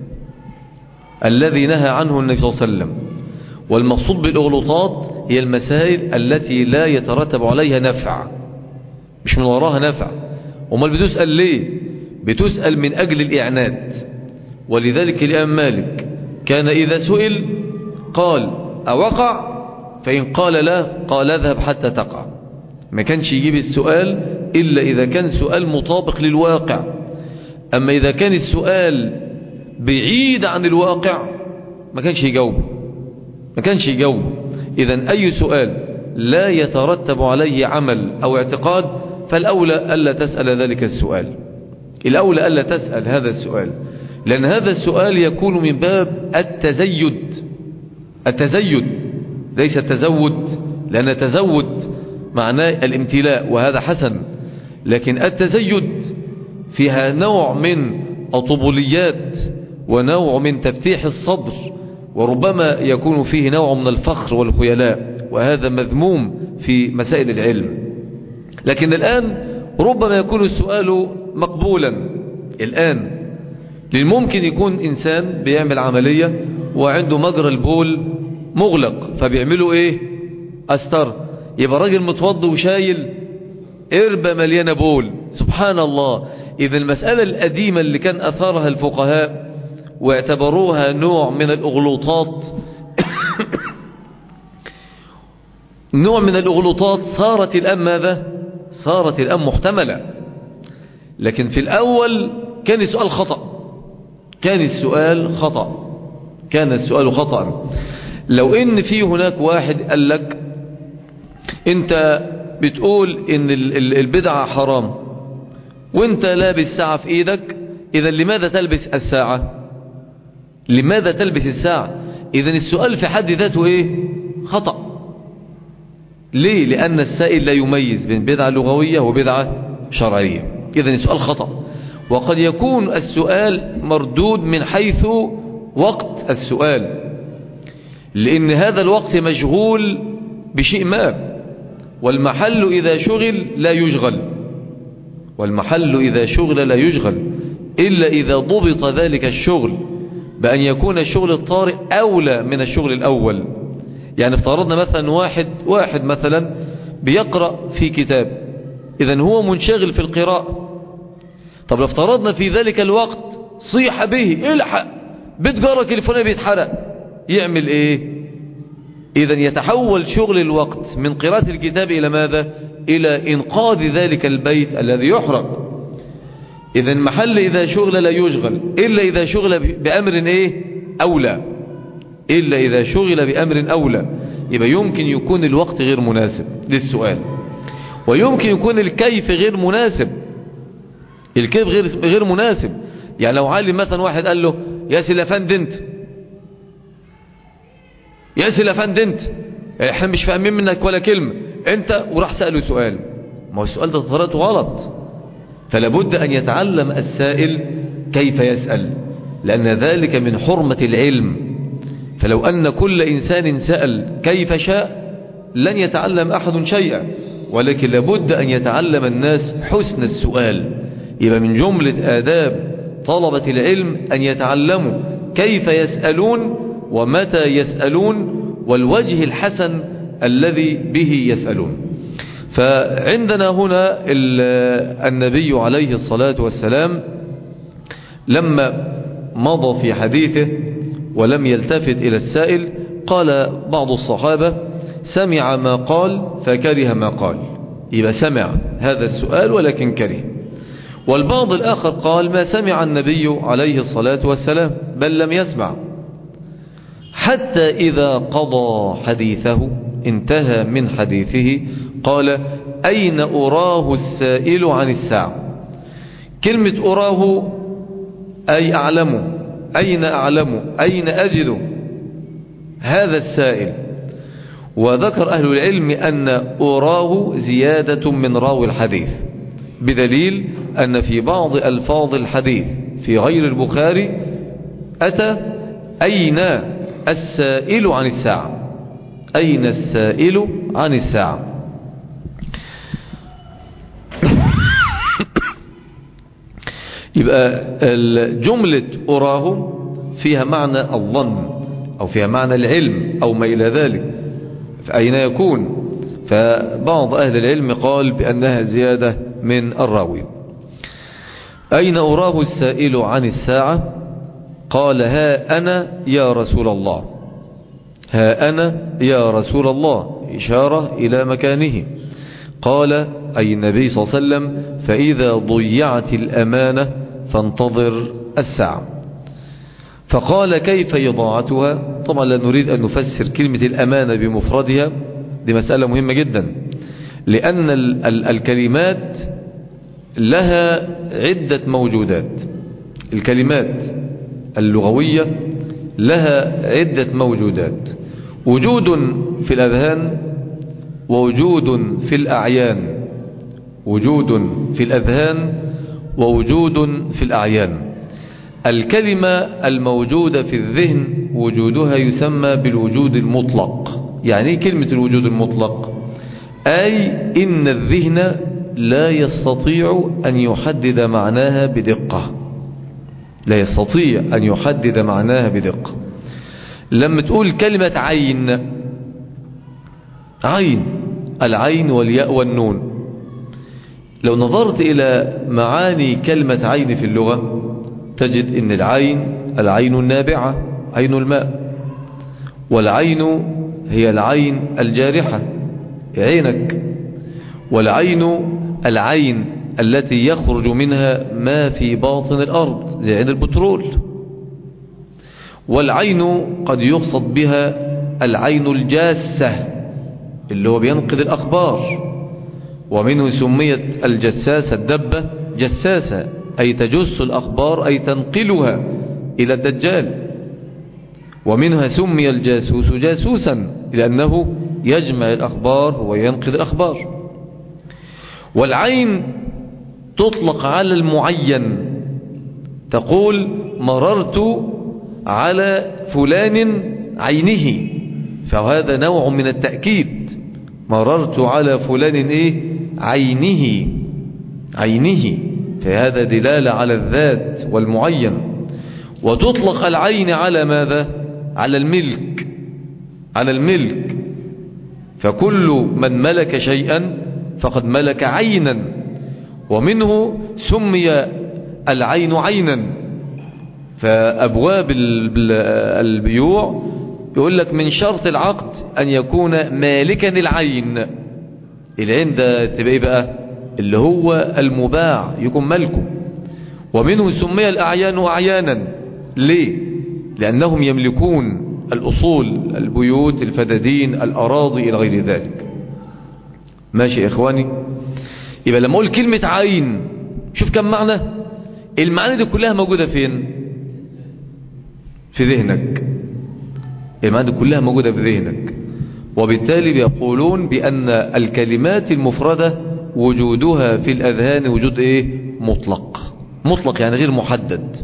الذي نهى عنه النبي صلى الله عليه وسلم. والمقصود بالأغلوطات هي المسائل التي لا يترتب عليها نفع، مش من وراها نفع. وما بتسأل ليه؟ بتسأل من أجل الإعناد. ولذلك الإمام مالك كان إذا سئل قال أوقع؟ فإن قال لا قال اذهب حتى تقع. ما كانش يجيب السؤال إلا إذا كان سؤال مطابق للواقع. أما إذا كان السؤال بعيد عن الواقع ما كانش يجاوب ما كانش يجاوب إذن أي سؤال لا يترتب عليه عمل أو اعتقاد فالأولى ألا تسأل ذلك السؤال. الأولى ألا تسأل هذا السؤال، لأن هذا السؤال يكون من باب التزيد. التزيد ليس التزود، لأن التزود معناه الامتلاء وهذا حسن، لكن التزيد فيها نوع من الطبوليات ونوع من تفتيح الصدر، وربما يكون فيه نوع من الفخر والخيلاء، وهذا مذموم في مسائل العلم. لكن الآن ربما يكون السؤال مقبولا. الآن للممكن يكون إنسان بيعمل عملية وعنده مجرى البول مغلق، فبيعملوا إيه؟ أستر. يبقى راجل متوضي وشايل قربة مليانة بول، سبحان الله. إذا المسألة القديمة اللي كان أثارها الفقهاء واعتبروها نوع من الأغلوطات نوع من الأغلوطات صارت الآن ماذا؟ صارت الآن محتملة. لكن في الأول كان السؤال خطأ كان السؤال خطأ كان السؤال خطأ. لو إن في هناك واحد قال لك أنت بتقول إن البدعة حرام وانت لابس ساعة في ايدك، اذا لماذا تلبس الساعة؟ لماذا تلبس الساعة؟ اذا السؤال في حد ذاته ايه؟ خطأ. ليه؟ لان السائل لا يميز بين بدعة لغوية وبدعة شرعية. اذا السؤال خطأ. وقد يكون السؤال مردود من حيث وقت السؤال، لان هذا الوقت مشغول بشيء ما، والمحل اذا شغل لا يشغل والمحل إذا شغل لا يشغل إلا إذا ضبط ذلك الشغل بأن يكون الشغل الطارئ أولى من الشغل الأول. يعني افترضنا مثلا واحد واحد مثلا بيقرأ في كتاب، إذن هو منشغل في القراءة. طب لو افترضنا في ذلك الوقت صيح به الحق بيت جارك الفلاني بيتحرق، يعمل إيه؟ إذن يتحول شغل الوقت من قراءة الكتاب إلى ماذا؟ إلى إنقاذ ذلك البيت الذي يحرق. إذا المحل إذا شغل لا يشغل إلا إذا شغل بأمر إيه؟ أولى إلا إذا شغل بأمر أولى. يبقى يمكن يكون الوقت غير مناسب للسؤال، ويمكن يكون الكيف غير مناسب. الكيف غير غير مناسب. يعني لو عالم مثلا واحد قال له يا سيدي الأفندي انت يا سيدي الأفندي انت احنا مش فاهمين منك ولا كلمة انت، وراح سأله سؤال، ما هو السؤال ده طريقته غلط. فلا بد أن يتعلم السائل كيف يسأل، لأن ذلك من حرمة العلم. فلو أن كل إنسان سأل كيف شاء لن يتعلم أحد شيئا، ولكن لابد أن يتعلم الناس حسن السؤال. يبقى من جملة آداب طلبة العلم أن يتعلموا كيف يسألون ومتى يسألون والوجه الحسن الذي به يسألون. فعندنا هنا النبي عليه الصلاة والسلام لما مضى في حديثه ولم يلتفت إلى السائل، قال بعض الصحابة سمع ما قال فكره ما قال، يبقى سمع هذا السؤال ولكن كره. والبعض الآخر قال ما سمع النبي عليه الصلاة والسلام بل لم يسمع، حتى إذا قضى حديثه انتهى من حديثه قال أين أراه السائل عن الساعة. كلمة أراه أي أعلمه، أين أعلمه، أين أجد هذا السائل. وذكر أهل العلم أن أراه زيادة من راوي الحديث، بدليل أن في بعض ألفاظ الحديث في غير البخاري أتى أين السائل عن الساعة، أين السائل عن الساعة. يبقى الجملة أراه فيها معنى الظن أو فيها معنى العلم أو ما إلى ذلك، فأين يكون؟ فبعض أهل العلم قال بأنها زيادة من الراوي. أين أراه السائل عن الساعة؟ قال ها أنا يا رسول الله، ها أنا يا رسول الله، إشارة إلى مكانه. قال أي النبي صلى الله عليه وسلم فإذا ضيعت الأمانة فانتظر الساعة. فقال كيف إضاعتها؟ طبعا لا نريد أن نفسر كلمة الأمانة بمفردها، دي مسألة مهمة جدا، لأن ال ال الكلمات لها عدة موجودات. الكلمات اللغوية لها عدة موجودات، وجود في الأذهان ووجود في الأعيان، وجود في الأذهان ووجود في الأعيان. الكلمة الموجودة في الذهن وجودها يسمى بالوجود المطلق. يعني كلمة الوجود المطلق أي إن الذهن لا يستطيع أن يحدد معناها بدقة، لا يستطيع أن يحدد معناها بدقة. لما تقول كلمة عين، عين، العين والياء والنون، لو نظرت إلى معاني كلمة عين في اللغة تجد إن العين العين النابعة، عين الماء، والعين هي العين الجارحة عينك، والعين العين التي يخرج منها ما في باطن الأرض زي عين البترول. والعين قد يقصد بها العين الجاسة اللي هو بينقذ الأخبار، ومنه سميت الجساسة الدبة جساسة، أي تجس الأخبار أي تنقلها إلى الدجال. ومنها سمي الجاسوس جاسوسا لأنه يجمع الأخبار وينقذ الأخبار. والعين تطلق على المعين، تقول مررت على فلان عينه، فهذا نوع من التأكيد، مررت على فلان إيه؟ عينه، عينه، فهذا دلالة على الذات والمعين. وتطلق العين على ماذا؟ على الملك، على الملك، فكل من ملك شيئا فقد ملك عينا. ومنه سمي العين عينا. فأبواب البيوع يقول لك من شرط العقد أن يكون مالكا العين. العين ده تبقى ايه بقى؟ اللي هو المباع يكون ملكه. ومنه سمي الأعيان أعيانا. ليه؟ لأنهم يملكون الأصول، البيوت، الفدادين، الأراضي إلى غير ذلك. ماشي يا إخواني؟ يبقى لما أقول كلمة عين شوف كم معنى. المعاني دي كلها موجودة فين؟ في ذهنك. المعاني دي كلها موجودة في ذهنك. وبالتالي بيقولون بأن الكلمات المفردة وجودها في الأذهان وجود إيه؟ مطلق. مطلق يعني غير محدد.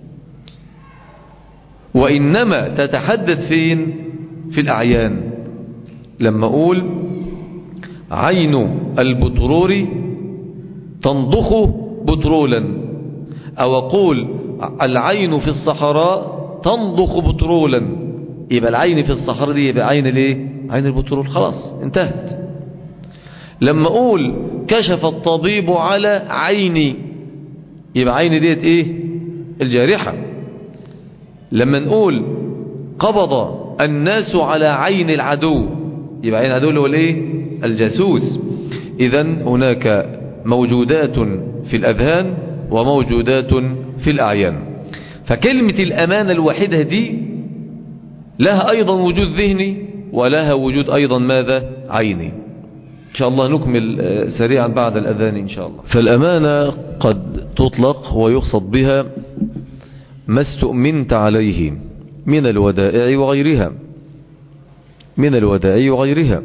وإنما تتحدد فين؟ في الأعيان. لما أقول عين البترول تنضخ بترولا، أو أقول العين في الصحراء تنضخ بترولا، يبقى العين في الصحراء دي يبقى عين الايه؟ عين البترول. خلاص انتهت. لما أقول كشف الطبيب على عيني، يبقى عيني ديت ايه؟ الجارحة. لما نقول قبض الناس على عين العدو، يبقى عين العدو اللي هو الايه؟ الجاسوس. إذن هناك موجودات في الأذهان وموجودات في الأعيان. فكلمة الأمانة الواحدة دي لها أيضا وجود ذهني ولها وجود أيضا ماذا؟ عيني. إن شاء الله نكمل سريعا بعد الأذان إن شاء الله. فالأمانة قد تطلق ويقصد بها ما استؤمنت عليه من الودائع وغيرها من الودائع وغيرها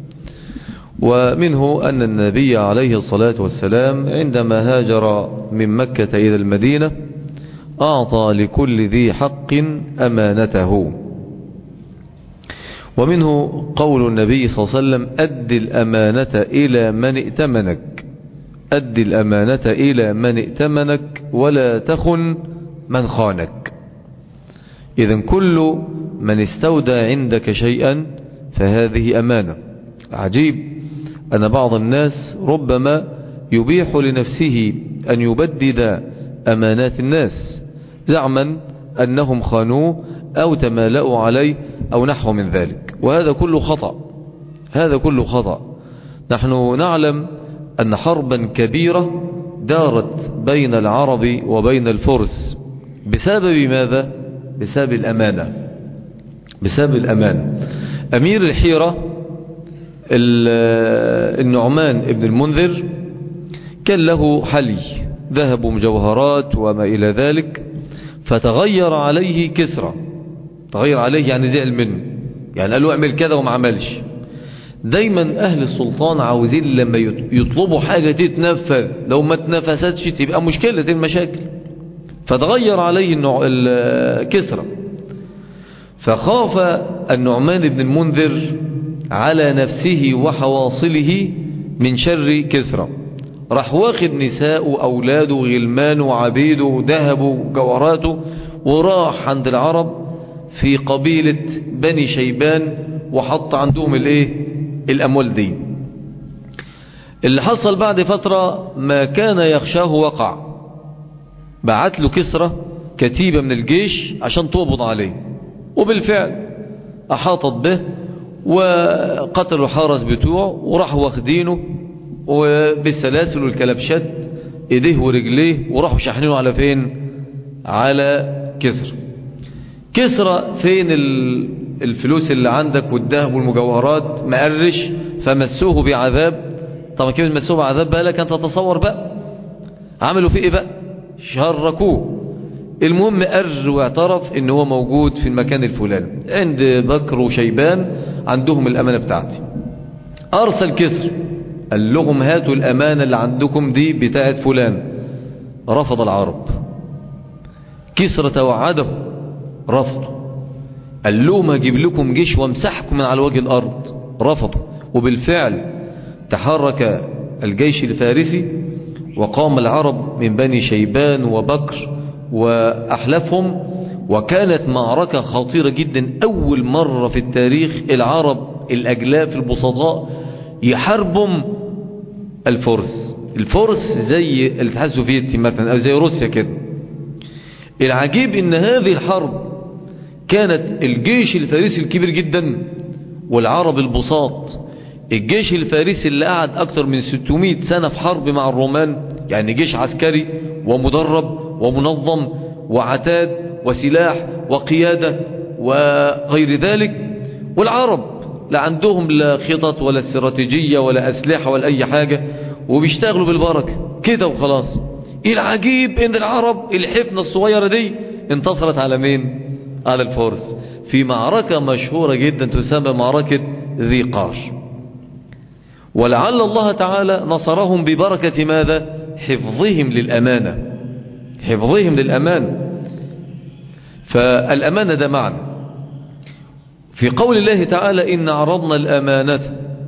ومنه أن النبي عليه الصلاة والسلام عندما هاجر من مكة إلى المدينة أعطى لكل ذي حق أمانته. ومنه قول النبي صلى الله عليه وسلم أد الأمانة إلى من ائتمنك أد الأمانة إلى من ائتمنك ولا تخن من خانك. إذن كل من استودع عندك شيئا فهذه أمانة. عجيب أن بعض الناس ربما يبيح لنفسه أن يبدد أمانات الناس زعما أنهم خانوه أو تمالأوا عليه أو نحو من ذلك، وهذا كله خطأ هذا كله خطأ. نحن نعلم أن حربا كبيرة دارت بين العرب وبين الفرس بسبب ماذا؟ بسبب الأمانة بسبب الأمانة. أمير الحيرة النعمان ابن المنذر كان له حلي ذهب ومجوهرات وما إلى ذلك، فتغير عليه كسرى. تغير عليه يعني زعل منه، يعني قال له اعمل كذا وما عملش. دايما أهل السلطان عاوزين لما يطلبوا حاجة تتنفذ، لو ما تنفذتش تبقى مشكلة المشاكل. فتغير عليه الكسرى، فخاف النعمان بن المنذر على نفسه وحواصله من شر كسرى. راح واخد نساء وأولاده وغلمانه وعبيده وذهبه وجوهراته وراح عند العرب في قبيلة بني شيبان وحط عندهم الايه الأموال دي. اللي حصل بعد فترة ما كان يخشاه وقع. بعت له كسرى كتيبة من الجيش عشان تقبض عليه، وبالفعل أحاطت به وقتلوا الحارس بتوعه وراحوا واخدينه وبالسلاسل والكلبشات ايديه ورجليه وراحوا شاحنينه على فين؟ على كسرى. كسرى فين الفلوس اللي عندك والذهب والمجوهرات؟ مقرش. فمسوه بعذاب. طبعا كيف مسوه بعذاب بقى لك انت تتصور بقى عملوا فيه ايه بقى؟ شركوه. المهم قر واعترف ان هو موجود في المكان الفلاني عند بكر وشيبان عندهم الامانة بتاعتي. ارسل كسر قال لهم هاتوا الامانة اللي عندكم دي بتاعت فلان. رفض العرب. كسر توعده رفضوا. قال لهم هجيب لكم جيش وامسحكم من على وجه الارض. رفضوا. وبالفعل تحرك الجيش الفارسي وقام العرب من بني شيبان وبكر وأحلفهم، وكانت معركة خطيرة جدا. أول مرة في التاريخ العرب الأجلاف البسطاء يحاربهم الفرس. الفرس زي الاتحاد السوفيتي مثلا أو زي روسيا كده. العجيب ان هذه الحرب كانت الجيش الفارسي الكبير جدا والعرب البساط. الجيش الفارسي اللي قعد أكثر من ستمائة سنة في حرب مع الرومان، يعني جيش عسكري ومدرب ومنظم وعتاد وسلاح وقيادة وغير ذلك. والعرب لا عندهم لا خطط ولا استراتيجية ولا أسلحة ولا أي حاجة، وبيشتغلوا بالبركة كده وخلاص. العجيب ان العرب الحفنة الصغيرة دي انتصرت على مين؟ على الفرس في معركة مشهورة جدا تسمى معركة ذي قار. ولعل الله تعالى نصرهم ببركة ماذا؟ حفظهم للأمانة. حفظهم للأمانة. فالأمانة ده معنى في قول الله تعالى إن عرضنا الأمانة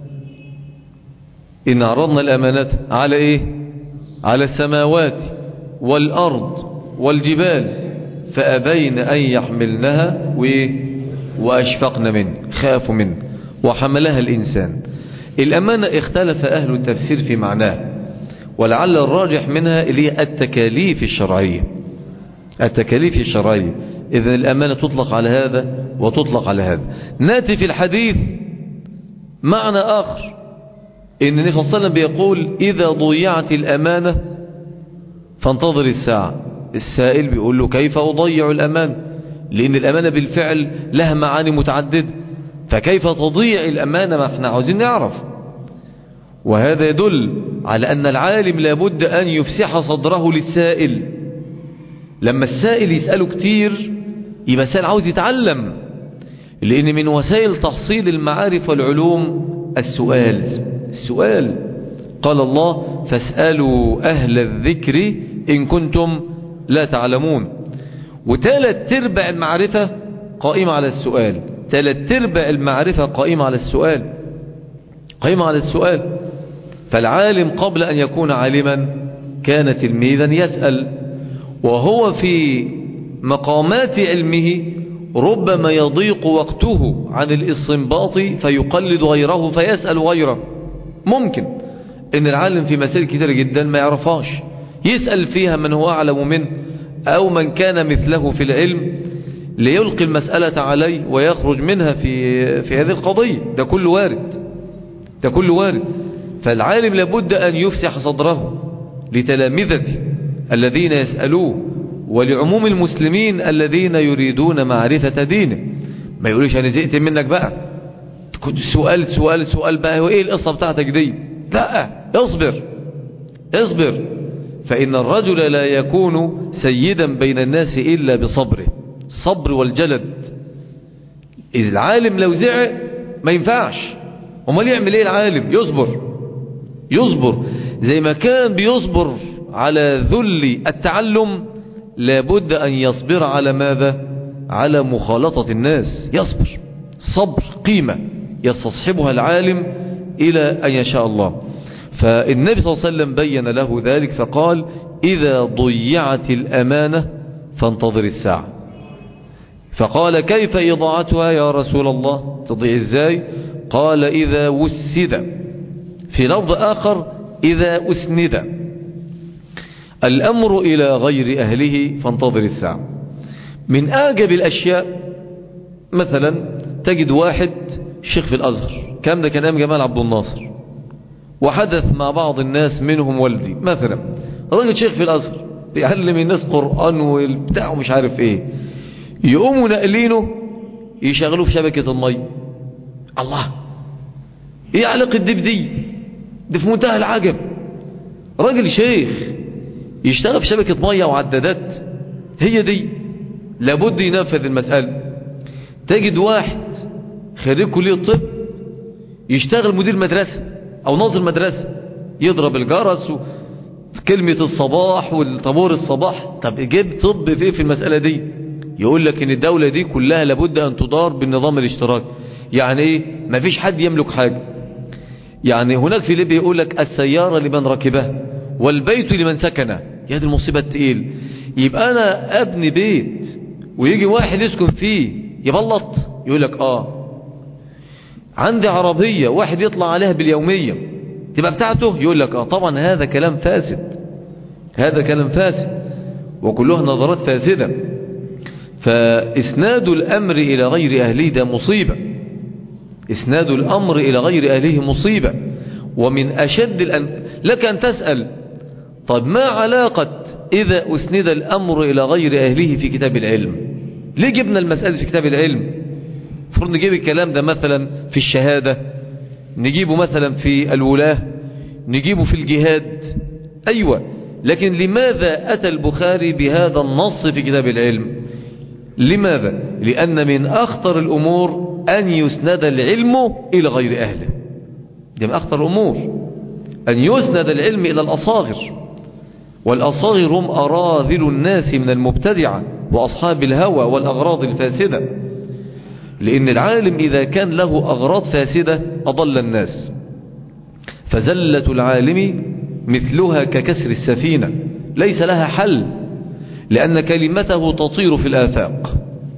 إن عرضنا الأمانة على إيه؟ على السماوات والأرض والجبال فأبين أن يحملنها وأشفقن منه، خافوا منه، وحملها الإنسان. الأمانة اختلف أهل التفسير في معناه، ولعل الراجح منها اللي هي التكاليف الشرعية. التكاليف الشرعية إذن الأمانة تطلق على هذا وتطلق على هذا. نأتي في الحديث معنى آخر إن النبي صلى الله عليه وسلم بيقول إذا ضيعت الأمانة فانتظر الساعة. السائل بيقول له كيف أضيع الأمانة؟ لأن الأمانة بالفعل لها معاني متعددة، فكيف تضيع الأمانة؟ ما احنا عاوزين نعرف. وهذا يدل على أن العالم لابد أن يفسح صدره للسائل. لما السائل يسأله كتير يبقى السائل عاوز يتعلم، لأن من وسائل تحصيل المعارف والعلوم السؤال. السؤال قال الله فاسألوا أهل الذكر إن كنتم لا تعلمون. وثلاث ارباع المعرفة قائمة على السؤال. ثلاث ارباع المعرفة قائمة على السؤال، قائمة على السؤال. فالعالم قبل أن يكون عالما كان تلميذا يسأل، وهو في مقامات علمه ربما يضيق وقته عن الاستنباط فيقلد غيره فيسأل غيره. ممكن ان العالم في مسائل كتير جدا ما يعرفهاش، يسأل فيها من هو أعلم منه أو من كان مثله في العلم ليلقي المسألة عليه ويخرج منها في في هذه القضية. ده كله وارد، ده كله وارد. فالعالم لابد أن يفسح صدره لتلامذته الذين يسألوه ولعموم المسلمين الذين يريدون معرفة دينه. ما يقوليش أنا زهقت منك بقى، سؤال سؤال سؤال بقى، وإيه القصة بتاعتك دي؟ لا، اصبر اصبر، فإن الرجل لا يكون سيدا بين الناس إلا بصبره، الصبر والجلد. إذ العالم لو زعق ما ينفعش. امال يعمل ايه العالم؟ يصبر، يصبر زي ما كان بيصبر على ذل التعلم، لابد أن يصبر على ماذا؟ على مخالطة الناس. يصبر، صبر قيمة يستصحبها العالم إلى أن يشاء الله. فالنبي صلى الله عليه وسلم بين له ذلك فقال إذا ضيعت الأمانة فانتظر الساعة. فقال كيف إضاعتها يا رسول الله؟ تضيع ازاي؟ قال إذا وسد. في لفظ آخر إذا أسند الأمر إلى غير أهله فانتظر الساعة. من أعجب الأشياء مثلا تجد واحد شيخ في الأزهر، كام ده كان أيام جمال عبد الناصر، وحدث مع بعض الناس منهم والدي مثلا، راجل شيخ في الأزهر بيعلم الناس قرآن والبتاع ومش عارف ايه، يقوموا نقلينه يشغلوه في شبكة المية. الله، ايه علاقة دي بدي؟ دي في منتهى العجب. راجل شيخ يشتغل في شبكة مية وعدادات، هي دي لابد ينفذ المسألة. تجد واحد خريج كلية الطب يشتغل مدير مدرسة او ناظر مدرسة، يضرب الجرس وكلمة الصباح والطابور الصباح. طب جيب طب في ايه في المسألة دي؟ يقول لك ان الدولة دي كلها لابد ان تدار بالنظام الاشتراكي. يعني ايه؟ ما فيش حد يملك حاجة. يعني هناك في ليبيا يقول لك السيارة لمن ركبها والبيت لمن سكنه. يا دي المصيبة التقيل. يبقى انا ابني بيت ويجي واحد يسكن فيه يبلط، يقول لك اه. عندي عربية واحد يطلع عليها باليومية تبقى بتاعته، يقول لك اه. طبعا هذا كلام فاسد، هذا كلام فاسد وكلها نظرات فاسدة. فإسناد الأمر إلى غير أهله ده مصيبة، إسناد الأمر إلى غير أهله مصيبة. ومن أشد الأن... لك أن تسأل طب ما علاقة إذا أسند الأمر إلى غير أهله في كتاب العلم؟ ليه جبنا المسألة في كتاب العلم؟ فرض نجيب الكلام ده مثلا في الشهادة، نجيبه مثلا في الولاة، نجيبه في الجهاد، أيوة. لكن لماذا أتى البخاري بهذا النص في كتاب العلم؟ لماذا؟ لأن من أخطر الأمور أن يسند العلم إلى غير أهله. دي من أخطر الأمور أن يسند العلم إلى الأصاغر، والأصاغر هم أراذل الناس من المبتدعة وأصحاب الهوى والأغراض الفاسدة. لأن العالم إذا كان له أغراض فاسدة أضل الناس. فزلة العالم مثلها ككسر السفينة، ليس لها حل، لأن كلمته تطير في الآفاق.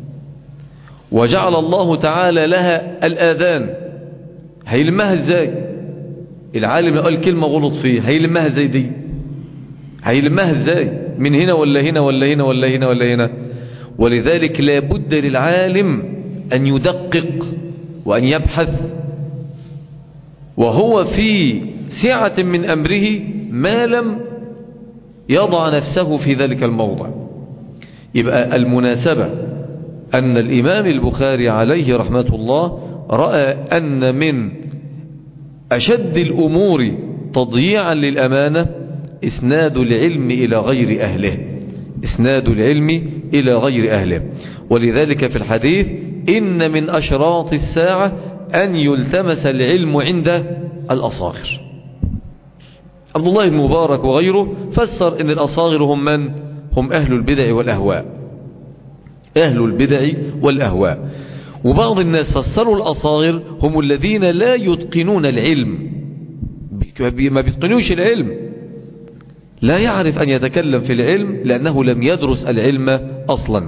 وجعل الله تعالى لها الآذان، هيلمها ازاي؟ العالم قال كلمة غلط فيه، هيلمها ازاي دي؟ هيلمها ازاي؟ من هنا ولا هنا ولا هنا ولا هنا ولا هنا؟ ولذلك لا بد للعالم أن يدقق وأن يبحث، وهو في سعة من أمره ما لم يضع نفسه في ذلك الموضع. يبقى المناسبة أن الإمام البخاري عليه رحمة الله رأى أن من أشد الأمور تضييعا للأمانة إسناد العلم إلى غير أهله، إسناد العلم إلى غير أهله. ولذلك في الحديث إن من أشراط الساعة أن يلتمس العلم عند الأصاغر. عبد الله المبارك وغيره فسر إن الأصاغر هم من؟ هم أهل البدع والأهواء، أهل البدع والأهواء. وبعض الناس فسروا الأصاغر هم الذين لا يتقنون العلم، ما بيتقنوش العلم، لا يعرف أن يتكلم في العلم لأنه لم يدرس العلم أصلا.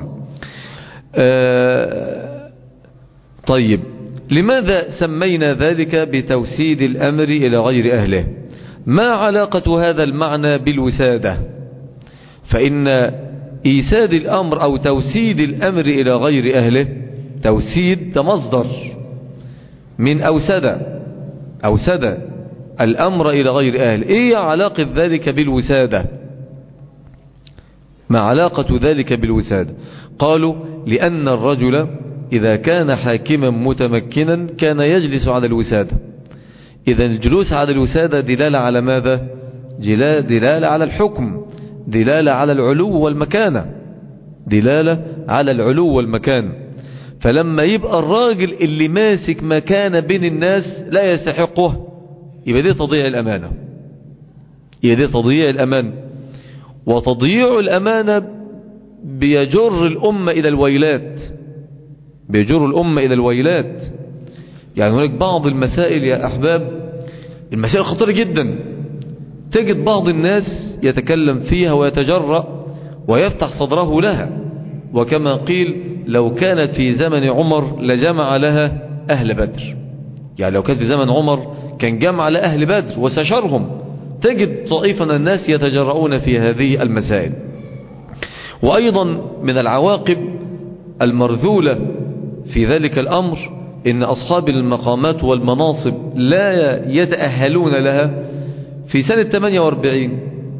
آه طيب، لماذا سمينا ذلك بتوسيد الأمر إلى غير أهله؟ ما علاقة هذا المعنى بالوسادة؟ فإن إيساد الأمر أو توسيد الأمر إلى غير أهله، توسيد ده مصدر من أوسد، أوسد الأمر إلى غير أهله. إيه علاقة ذلك بالوسادة؟ ما علاقة ذلك بالوسادة؟ قالوا لأن الرجل إذا كان حاكما متمكنا كان يجلس على الوسادة. إذا الجلوس على الوسادة دلالة على ماذا؟ دلالة على الحكم، دلالة على العلو والمكانة، دلالة على العلو والمكانة. فلما يبقى الراجل اللي ماسك مكانة بين الناس لا يستحقه، يبقى دي تضييع الأمانة، يبقى دي تضييع الأمانة. وتضييع الأمانة بيجر الأمة إلى الويلات، بيجر الأمة إلى الويلات. يعني هناك بعض المسائل يا أحباب، المسائل خطيرة جدا، تجد بعض الناس يتكلم فيها ويتجرأ ويفتح صدره لها، وكما قيل لو كانت في زمن عمر لجمع لها أهل بدر. يعني لو كانت في زمن عمر كان جمع لأهل بدر وسشرهم. تجد طائفة من الناس يتجرؤون في هذه المسائل. وأيضا من العواقب المرذولة في ذلك الأمر إن أصحاب المقامات والمناصب لا يتأهلون لها. في سنة ثمانية وأربعين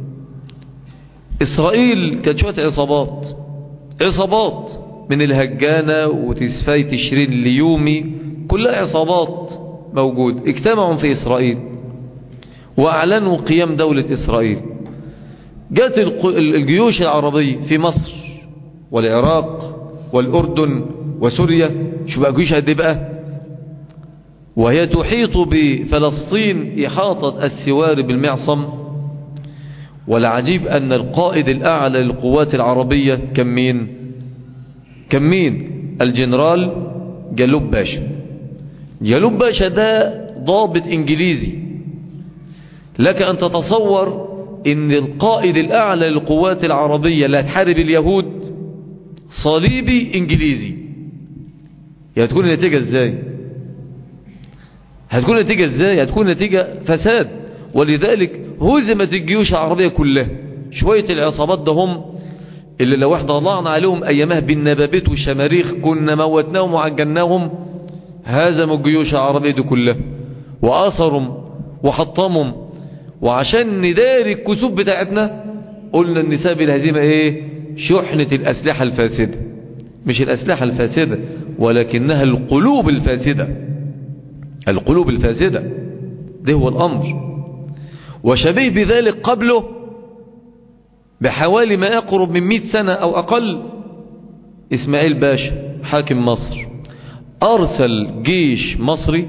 إسرائيل كانت شوية عصابات، عصابات من الهجانة وتسفاي تشرين اليومي، كلها عصابات موجود، اجتمعوا في إسرائيل وأعلنوا قيام دولة إسرائيل. جاءت الجيوش العربية في مصر والعراق والأردن وسوريا، شو بقى جيوش قد بقى، وهي تحيط بفلسطين إحاطة السوار بالمعصم. والعجيب أن القائد الأعلى للقوات العربية كان مين؟ كان مين؟ الجنرال جالوب باشا. جالوب باشا ده ضابط إنجليزي. لك أن تتصور أن القائد الأعلى للقوات العربية اللي هتحارب اليهود صليبي إنجليزي، يعني هتكون النتيجة إزاي؟ هتكون نتيجة ازاي؟ هتكون نتيجة فساد. ولذلك هزمت الجيوش العربية كلها. شوية العصابات ده هم اللي لو احنا ضلعنا عليهم ايامها بالنبابات والشماريخ كنا موتناهم وعجلناهم. هزموا الجيوش العربية دي كلها وأثرهم وحطمهم. وعشان نداري الكسوب بتاعتنا قلنا ان سبب الهزيمة ايه؟ شحنة الأسلحة الفاسدة. مش الأسلحة الفاسدة ولكنها القلوب الفاسدة، القلوب الفاسدة. ده هو الأمر. وشبيه بذلك قبله بحوالي ما يقرب من مئة سنة أو أقل إسماعيل باشا حاكم مصر أرسل جيش مصري،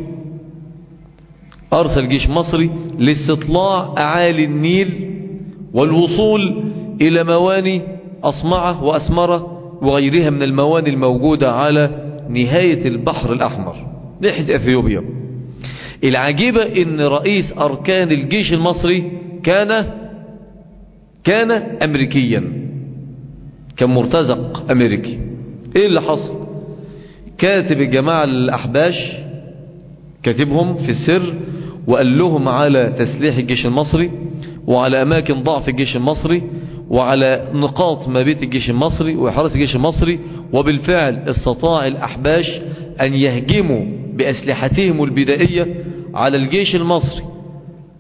أرسل جيش مصري لاستطلاع أعالي النيل والوصول إلى مواني أصمعة وأسمرة وغيرها من المواني الموجودة على نهاية البحر الأحمر ناحية أثيوبيا. العجيبة ان رئيس اركان الجيش المصري كان كان امريكيا، كان مرتزق امريكي. ايه اللي حصل؟ كاتب الجماعة الاحباش، كاتبهم في السر وقال لهم على تسليح الجيش المصري وعلى اماكن ضعف الجيش المصري وعلى نقاط ما بين الجيش المصري وحرس الجيش المصري. وبالفعل استطاع الأحباش أن يهجموا بأسلحتهم البدائية على الجيش المصري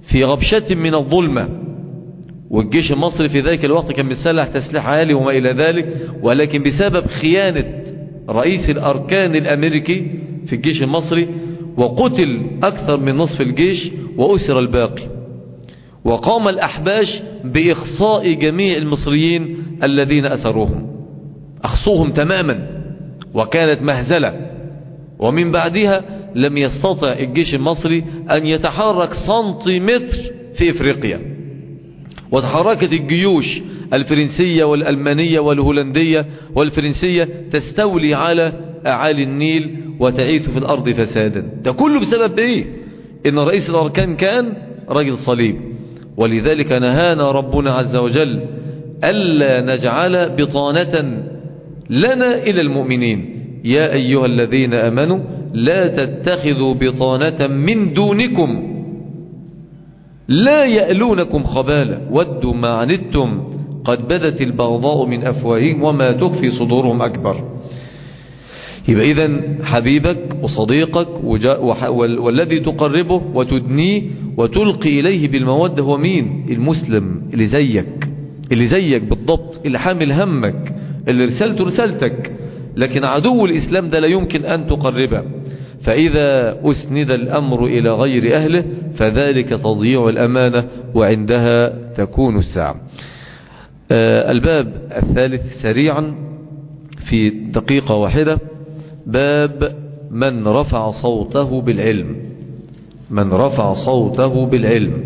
في غبشة من الظلمة، والجيش المصري في ذلك الوقت كان مسلح تسليح عالي وما إلى ذلك، ولكن بسبب خيانة رئيس الأركان الأمريكي في الجيش المصري وقتل أكثر من نصف الجيش وأسر الباقي. وقام الأحباش بإخصاء جميع المصريين الذين أسروهم، أخصوهم تماما، وكانت مهزلة. ومن بعدها لم يستطع الجيش المصري أن يتحرك سنتيمتر في إفريقيا، وتحركت الجيوش الفرنسية والألمانية والهولندية والفرنسية تستولي على أعالي النيل وتعيث في الأرض فسادا. ده كله بسبب إيه؟ إن رئيس الأركان كان رجل صليب. ولذلك نهانا ربنا عز وجل ألا نجعل بطانة لنا إلى المؤمنين. يا أيها الذين آمنوا لا تتخذوا بطانة من دونكم لا يألونكم خبالا ودوا ما عنتم قد بدت البغضاء من أفواههم وما تخفي صدورهم أكبر. يبقى إذن حبيبك وصديقك والذي تقربه وتدنيه وتلقي إليه بالمودة هو مين؟ المسلم اللي زيك، اللي زيك بالضبط، اللي حامل همك، اللي رسالته رسالتك. لكن عدو الإسلام ده لا يمكن أن تقربه. فإذا أسند الأمر إلى غير أهله فذلك تضييع الأمانة، وعندها تكون الساعة. آه الباب الثالث سريعا في دقيقة واحدة، باب من رفع صوته بالعلم. من رفع صوته بالعلم.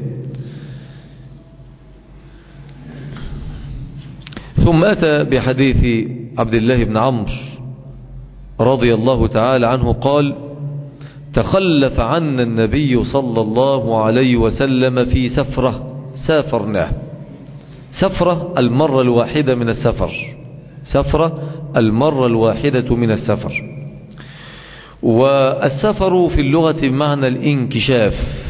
ثم أتى بحديث عبد الله بن عمرو رضي الله تعالى عنه قال: تخلف عنا النبي صلى الله عليه وسلم في سفرة سافرناه. سفرة المرة الواحدة من السفر، سفرة المرة الواحدة من السفر. والسفر في اللغة بمعنى الانكشاف،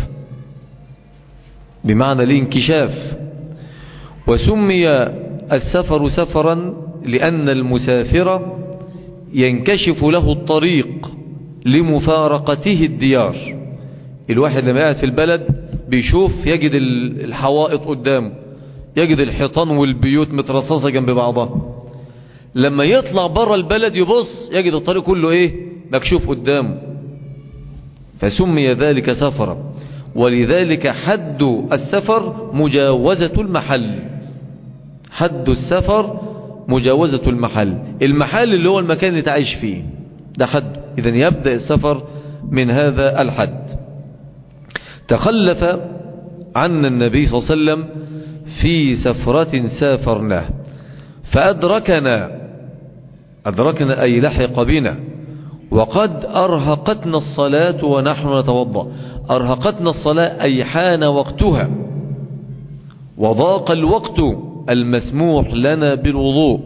بمعنى الانكشاف. وسمي السفر سفرا لأن المسافر ينكشف له الطريق لمفارقته الديار. الواحد لما قاعد في البلد بيشوف يجد الحوائط قدامه، يجد الحيطان والبيوت مترصصة جنب بعضها. لما يطلع بره البلد يبص يجد الطريق كله ايه؟ مكشوف قدامه. فسمي ذلك سفرا. ولذلك حد السفر مجاوزة المحل. حد السفر مجاوزة المحل. المحل اللي هو المكان اللي تعيش فيه ده حد. إذن يبدأ السفر من هذا الحد. تخلف عنا النبي صلى الله عليه وسلم في سفرة سافرناه فأدركنا، أدركنا أي لحق بنا، وقد أرهقتنا الصلاة ونحن نتوضأ. أرهقتنا الصلاة أي حان وقتها، وضاق الوقت المسموح لنا بالوضوء.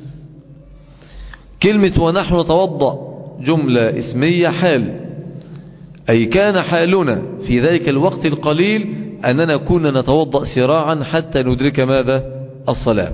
كلمة ونحن نتوضأ جملة اسمية حال، أي كان حالنا في ذلك الوقت القليل أننا كنا نتوضأ سراعا حتى ندرك ماذا؟ الصلاة.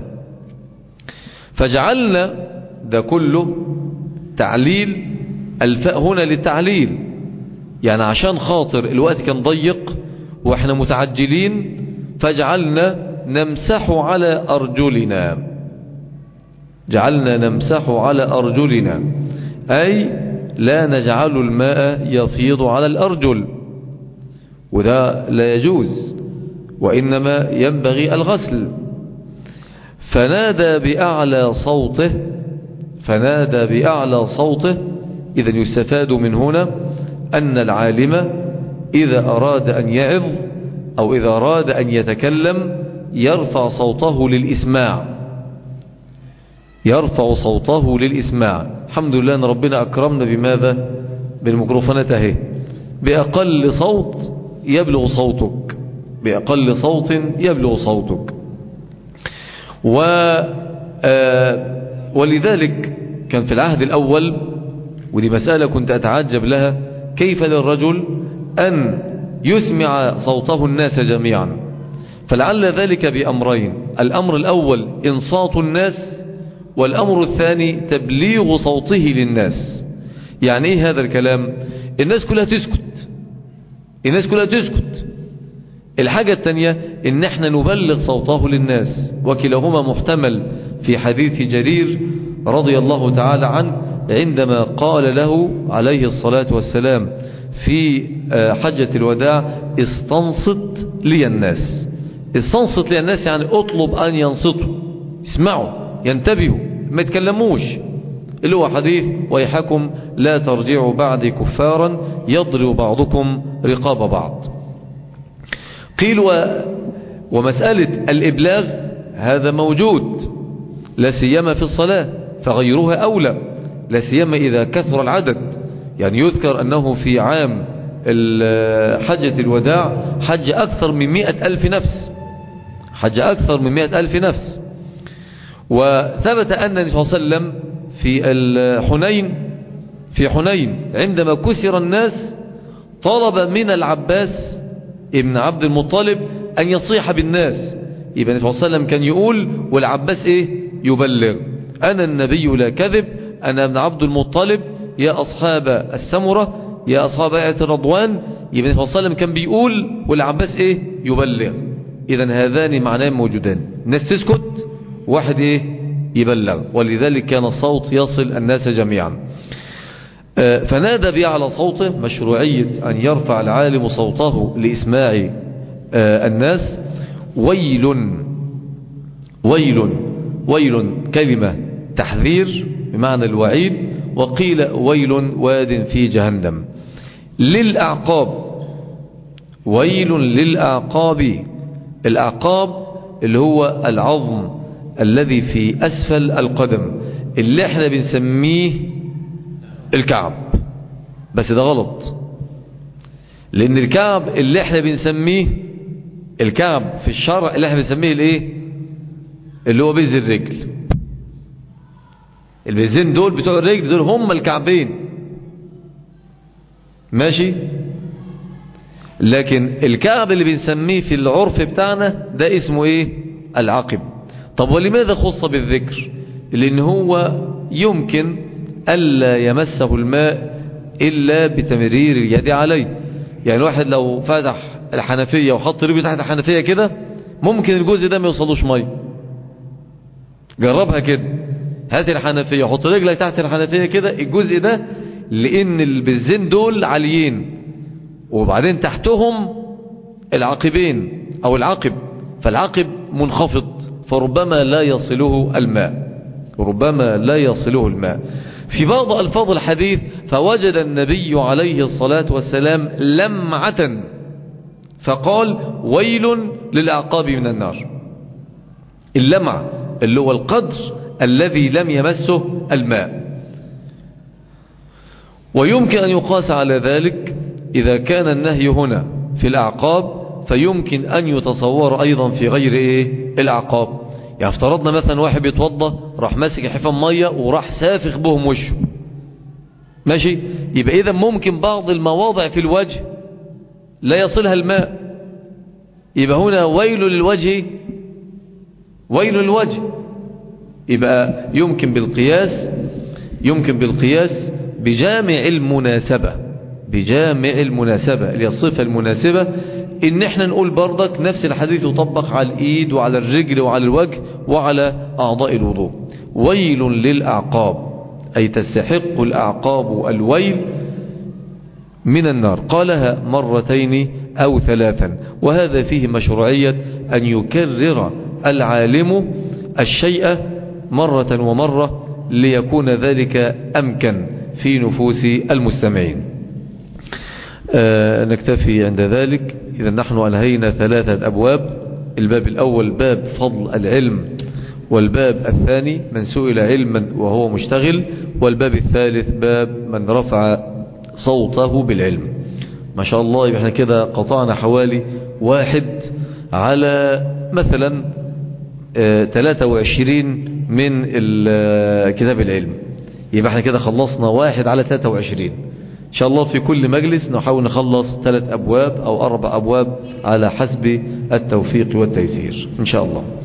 فجعلنا ده كله تعليل، الفاء هنا للتعليل، يعني عشان خاطر الوقت كان ضيق واحنا متعجلين فجعلنا نمسح على أرجلنا. جعلنا نمسح على أرجلنا أي لا نجعل الماء يفيض على الأرجل، وده لا يجوز، وإنما ينبغي الغسل. فنادى بأعلى صوته، فنادى بأعلى صوته. إذن يستفاد من هنا أن العالم إذا أراد أن يعظ أو إذا أراد أن يتكلم يرفع صوته للإسماع، يرفع صوته للإسماع. الحمد لله أن ربنا أكرمنا بماذا؟ بالميكروفونات اهي، بأقل صوت يبلغ صوتك، بأقل صوت يبلغ صوتك. و آه ولذلك كان في العهد الأول، ودي مسألة كنت أتعجب لها، كيف للرجل أن يسمع صوته الناس جميعا؟ فلعل ذلك بأمرين: الأمر الأول إنصات الناس، والأمر الثاني تبليغ صوته للناس. يعني إيه هذا الكلام؟ الناس كلها تسكت، الناس كلها تسكت، الحاجة الثانية ان احنا نبلغ صوته للناس، وكلاهما محتمل في حديث جرير رضي الله تعالى عنه عندما قال له عليه الصلاة والسلام في حجة الوداع استنصت لي الناس. استنصت لي الناس يعني اطلب ان ينصتوا، اسمعوا ينتبهوا ما يتكلموش، اللي هو حديث ويحكم لا ترجعوا بعد كفارا يضرب بعضكم رقاب بعض. قيل و... ومسألة الإبلاغ هذا موجود لا سيما في الصلاة، فغيرها أولى لا سيما إذا كثر العدد. يعني يذكر أنه في عام حجة الوداع حج أكثر من مئة ألف نفس، حج أكثر من مئة ألف نفس. وثبت أن النبي صلى الله عليه وسلم في الحنين في حنين عندما كسر الناس طلب من العباس ابن عبد المطلب أن يصيح بالناس. يبقى النبي صلى الله عليه وسلم كان يقول والعباس إيه يبلغ، أنا النبي لا كذب، أنا ابن عبد المطلب، يا أصحاب السمرة، يا أصحاب آية الرضوان. يبقى النبي صلى الله عليه وسلم كان بيقول والعباس إيه يبلغ. إذن هذان معنان موجودان، الناس تسكت واحد إيه يبلغ، ولذلك كان الصوت يصل الناس جميعا. فنادى بأعلى صوته، مشروعية أن يرفع العالم صوته لإسماع الناس. ويل ويل ويل كلمة تحذير بمعنى الوعيد، وقيل ويل واد في جهنم. للأعقاب، ويل للأعقاب. الأعقاب اللي هو العظم الذي في أسفل القدم اللي احنا بنسميه الكعب، بس ده غلط، لأن الكعب اللي احنا بنسميه الكعب في الشرع اللي احنا بنسميه الايه اللي هو بيز الرجل. البيزين دول بتوع الرجل دول هم الكعبين، ماشي. لكن الكعب اللي بنسميه في العرف بتاعنا ده اسمه ايه العقب. طب ولماذا خص بالذكر؟ لأن هو يمكن ألا يمسه الماء إلا بتمرير اليد عليه. يعني الواحد لو فتح الحنفية وحط رجله تحت الحنفية كده ممكن الجزء ده ما يوصلوش مية. جربها كده، هات الحنفية وحط رجلك تحت الحنفية كده، الجزء ده لأن البزين دول عاليين وبعدين تحتهم العقبين أو العقب، فالعقب منخفض فربما لا يصله الماء، ربما لا يصله الماء. في بعض ألفاظ الحديث فوجد النبي عليه الصلاة والسلام لمعة فقال ويل للأعقاب من النار. اللمع اللي هو القدر الذي لم يمسه الماء. ويمكن أن يقاس على ذلك إذا كان النهي هنا في الأعقاب فيمكن أن يتصور أيضا في غير إيه الأعقاب. يعني افترضنا مثلا واحد بيتوضى راح ماسك حفان مية وراح سافخ بهم وشه، ماشي، يبقى إذا ممكن بعض المواضع في الوجه لا يصلها الماء، يبقى هنا ويل للوجه ويل للوجه. يبقى يمكن بالقياس يمكن بالقياس بجامع المناسبة بجامع المناسبة اللي هي الصفة المناسبة، ان احنا نقول برضك نفس الحديث يطبق على الايد وعلى الرجل وعلى الوجه وعلى اعضاء الوضوء. ويل للأعقاب اي تستحق الأعقاب الويل من النار. قالها مرتين او ثلاثا، وهذا فيه مشروعية ان يكرر العالم الشيء مرة ومرة ليكون ذلك امكن في نفوس المستمعين. آه نكتفي عند ذلك. إذا نحن أنهينا ثلاثة أبواب. الباب الأول باب فضل العلم، والباب الثاني من سئل علما وهو مشتغل، والباب الثالث باب من رفع صوته بالعلم. ما شاء الله يبقى احنا كده قطعنا حوالي واحد على مثلا آه ثلاثة وعشرين من كتاب العلم. يبقى احنا كده خلصنا واحد على ثلاثة وعشرين. إن شاء الله في كل مجلس نحاول نخلص ثلاث أبواب أو أربع أبواب على حسب التوفيق والتيسير إن شاء الله.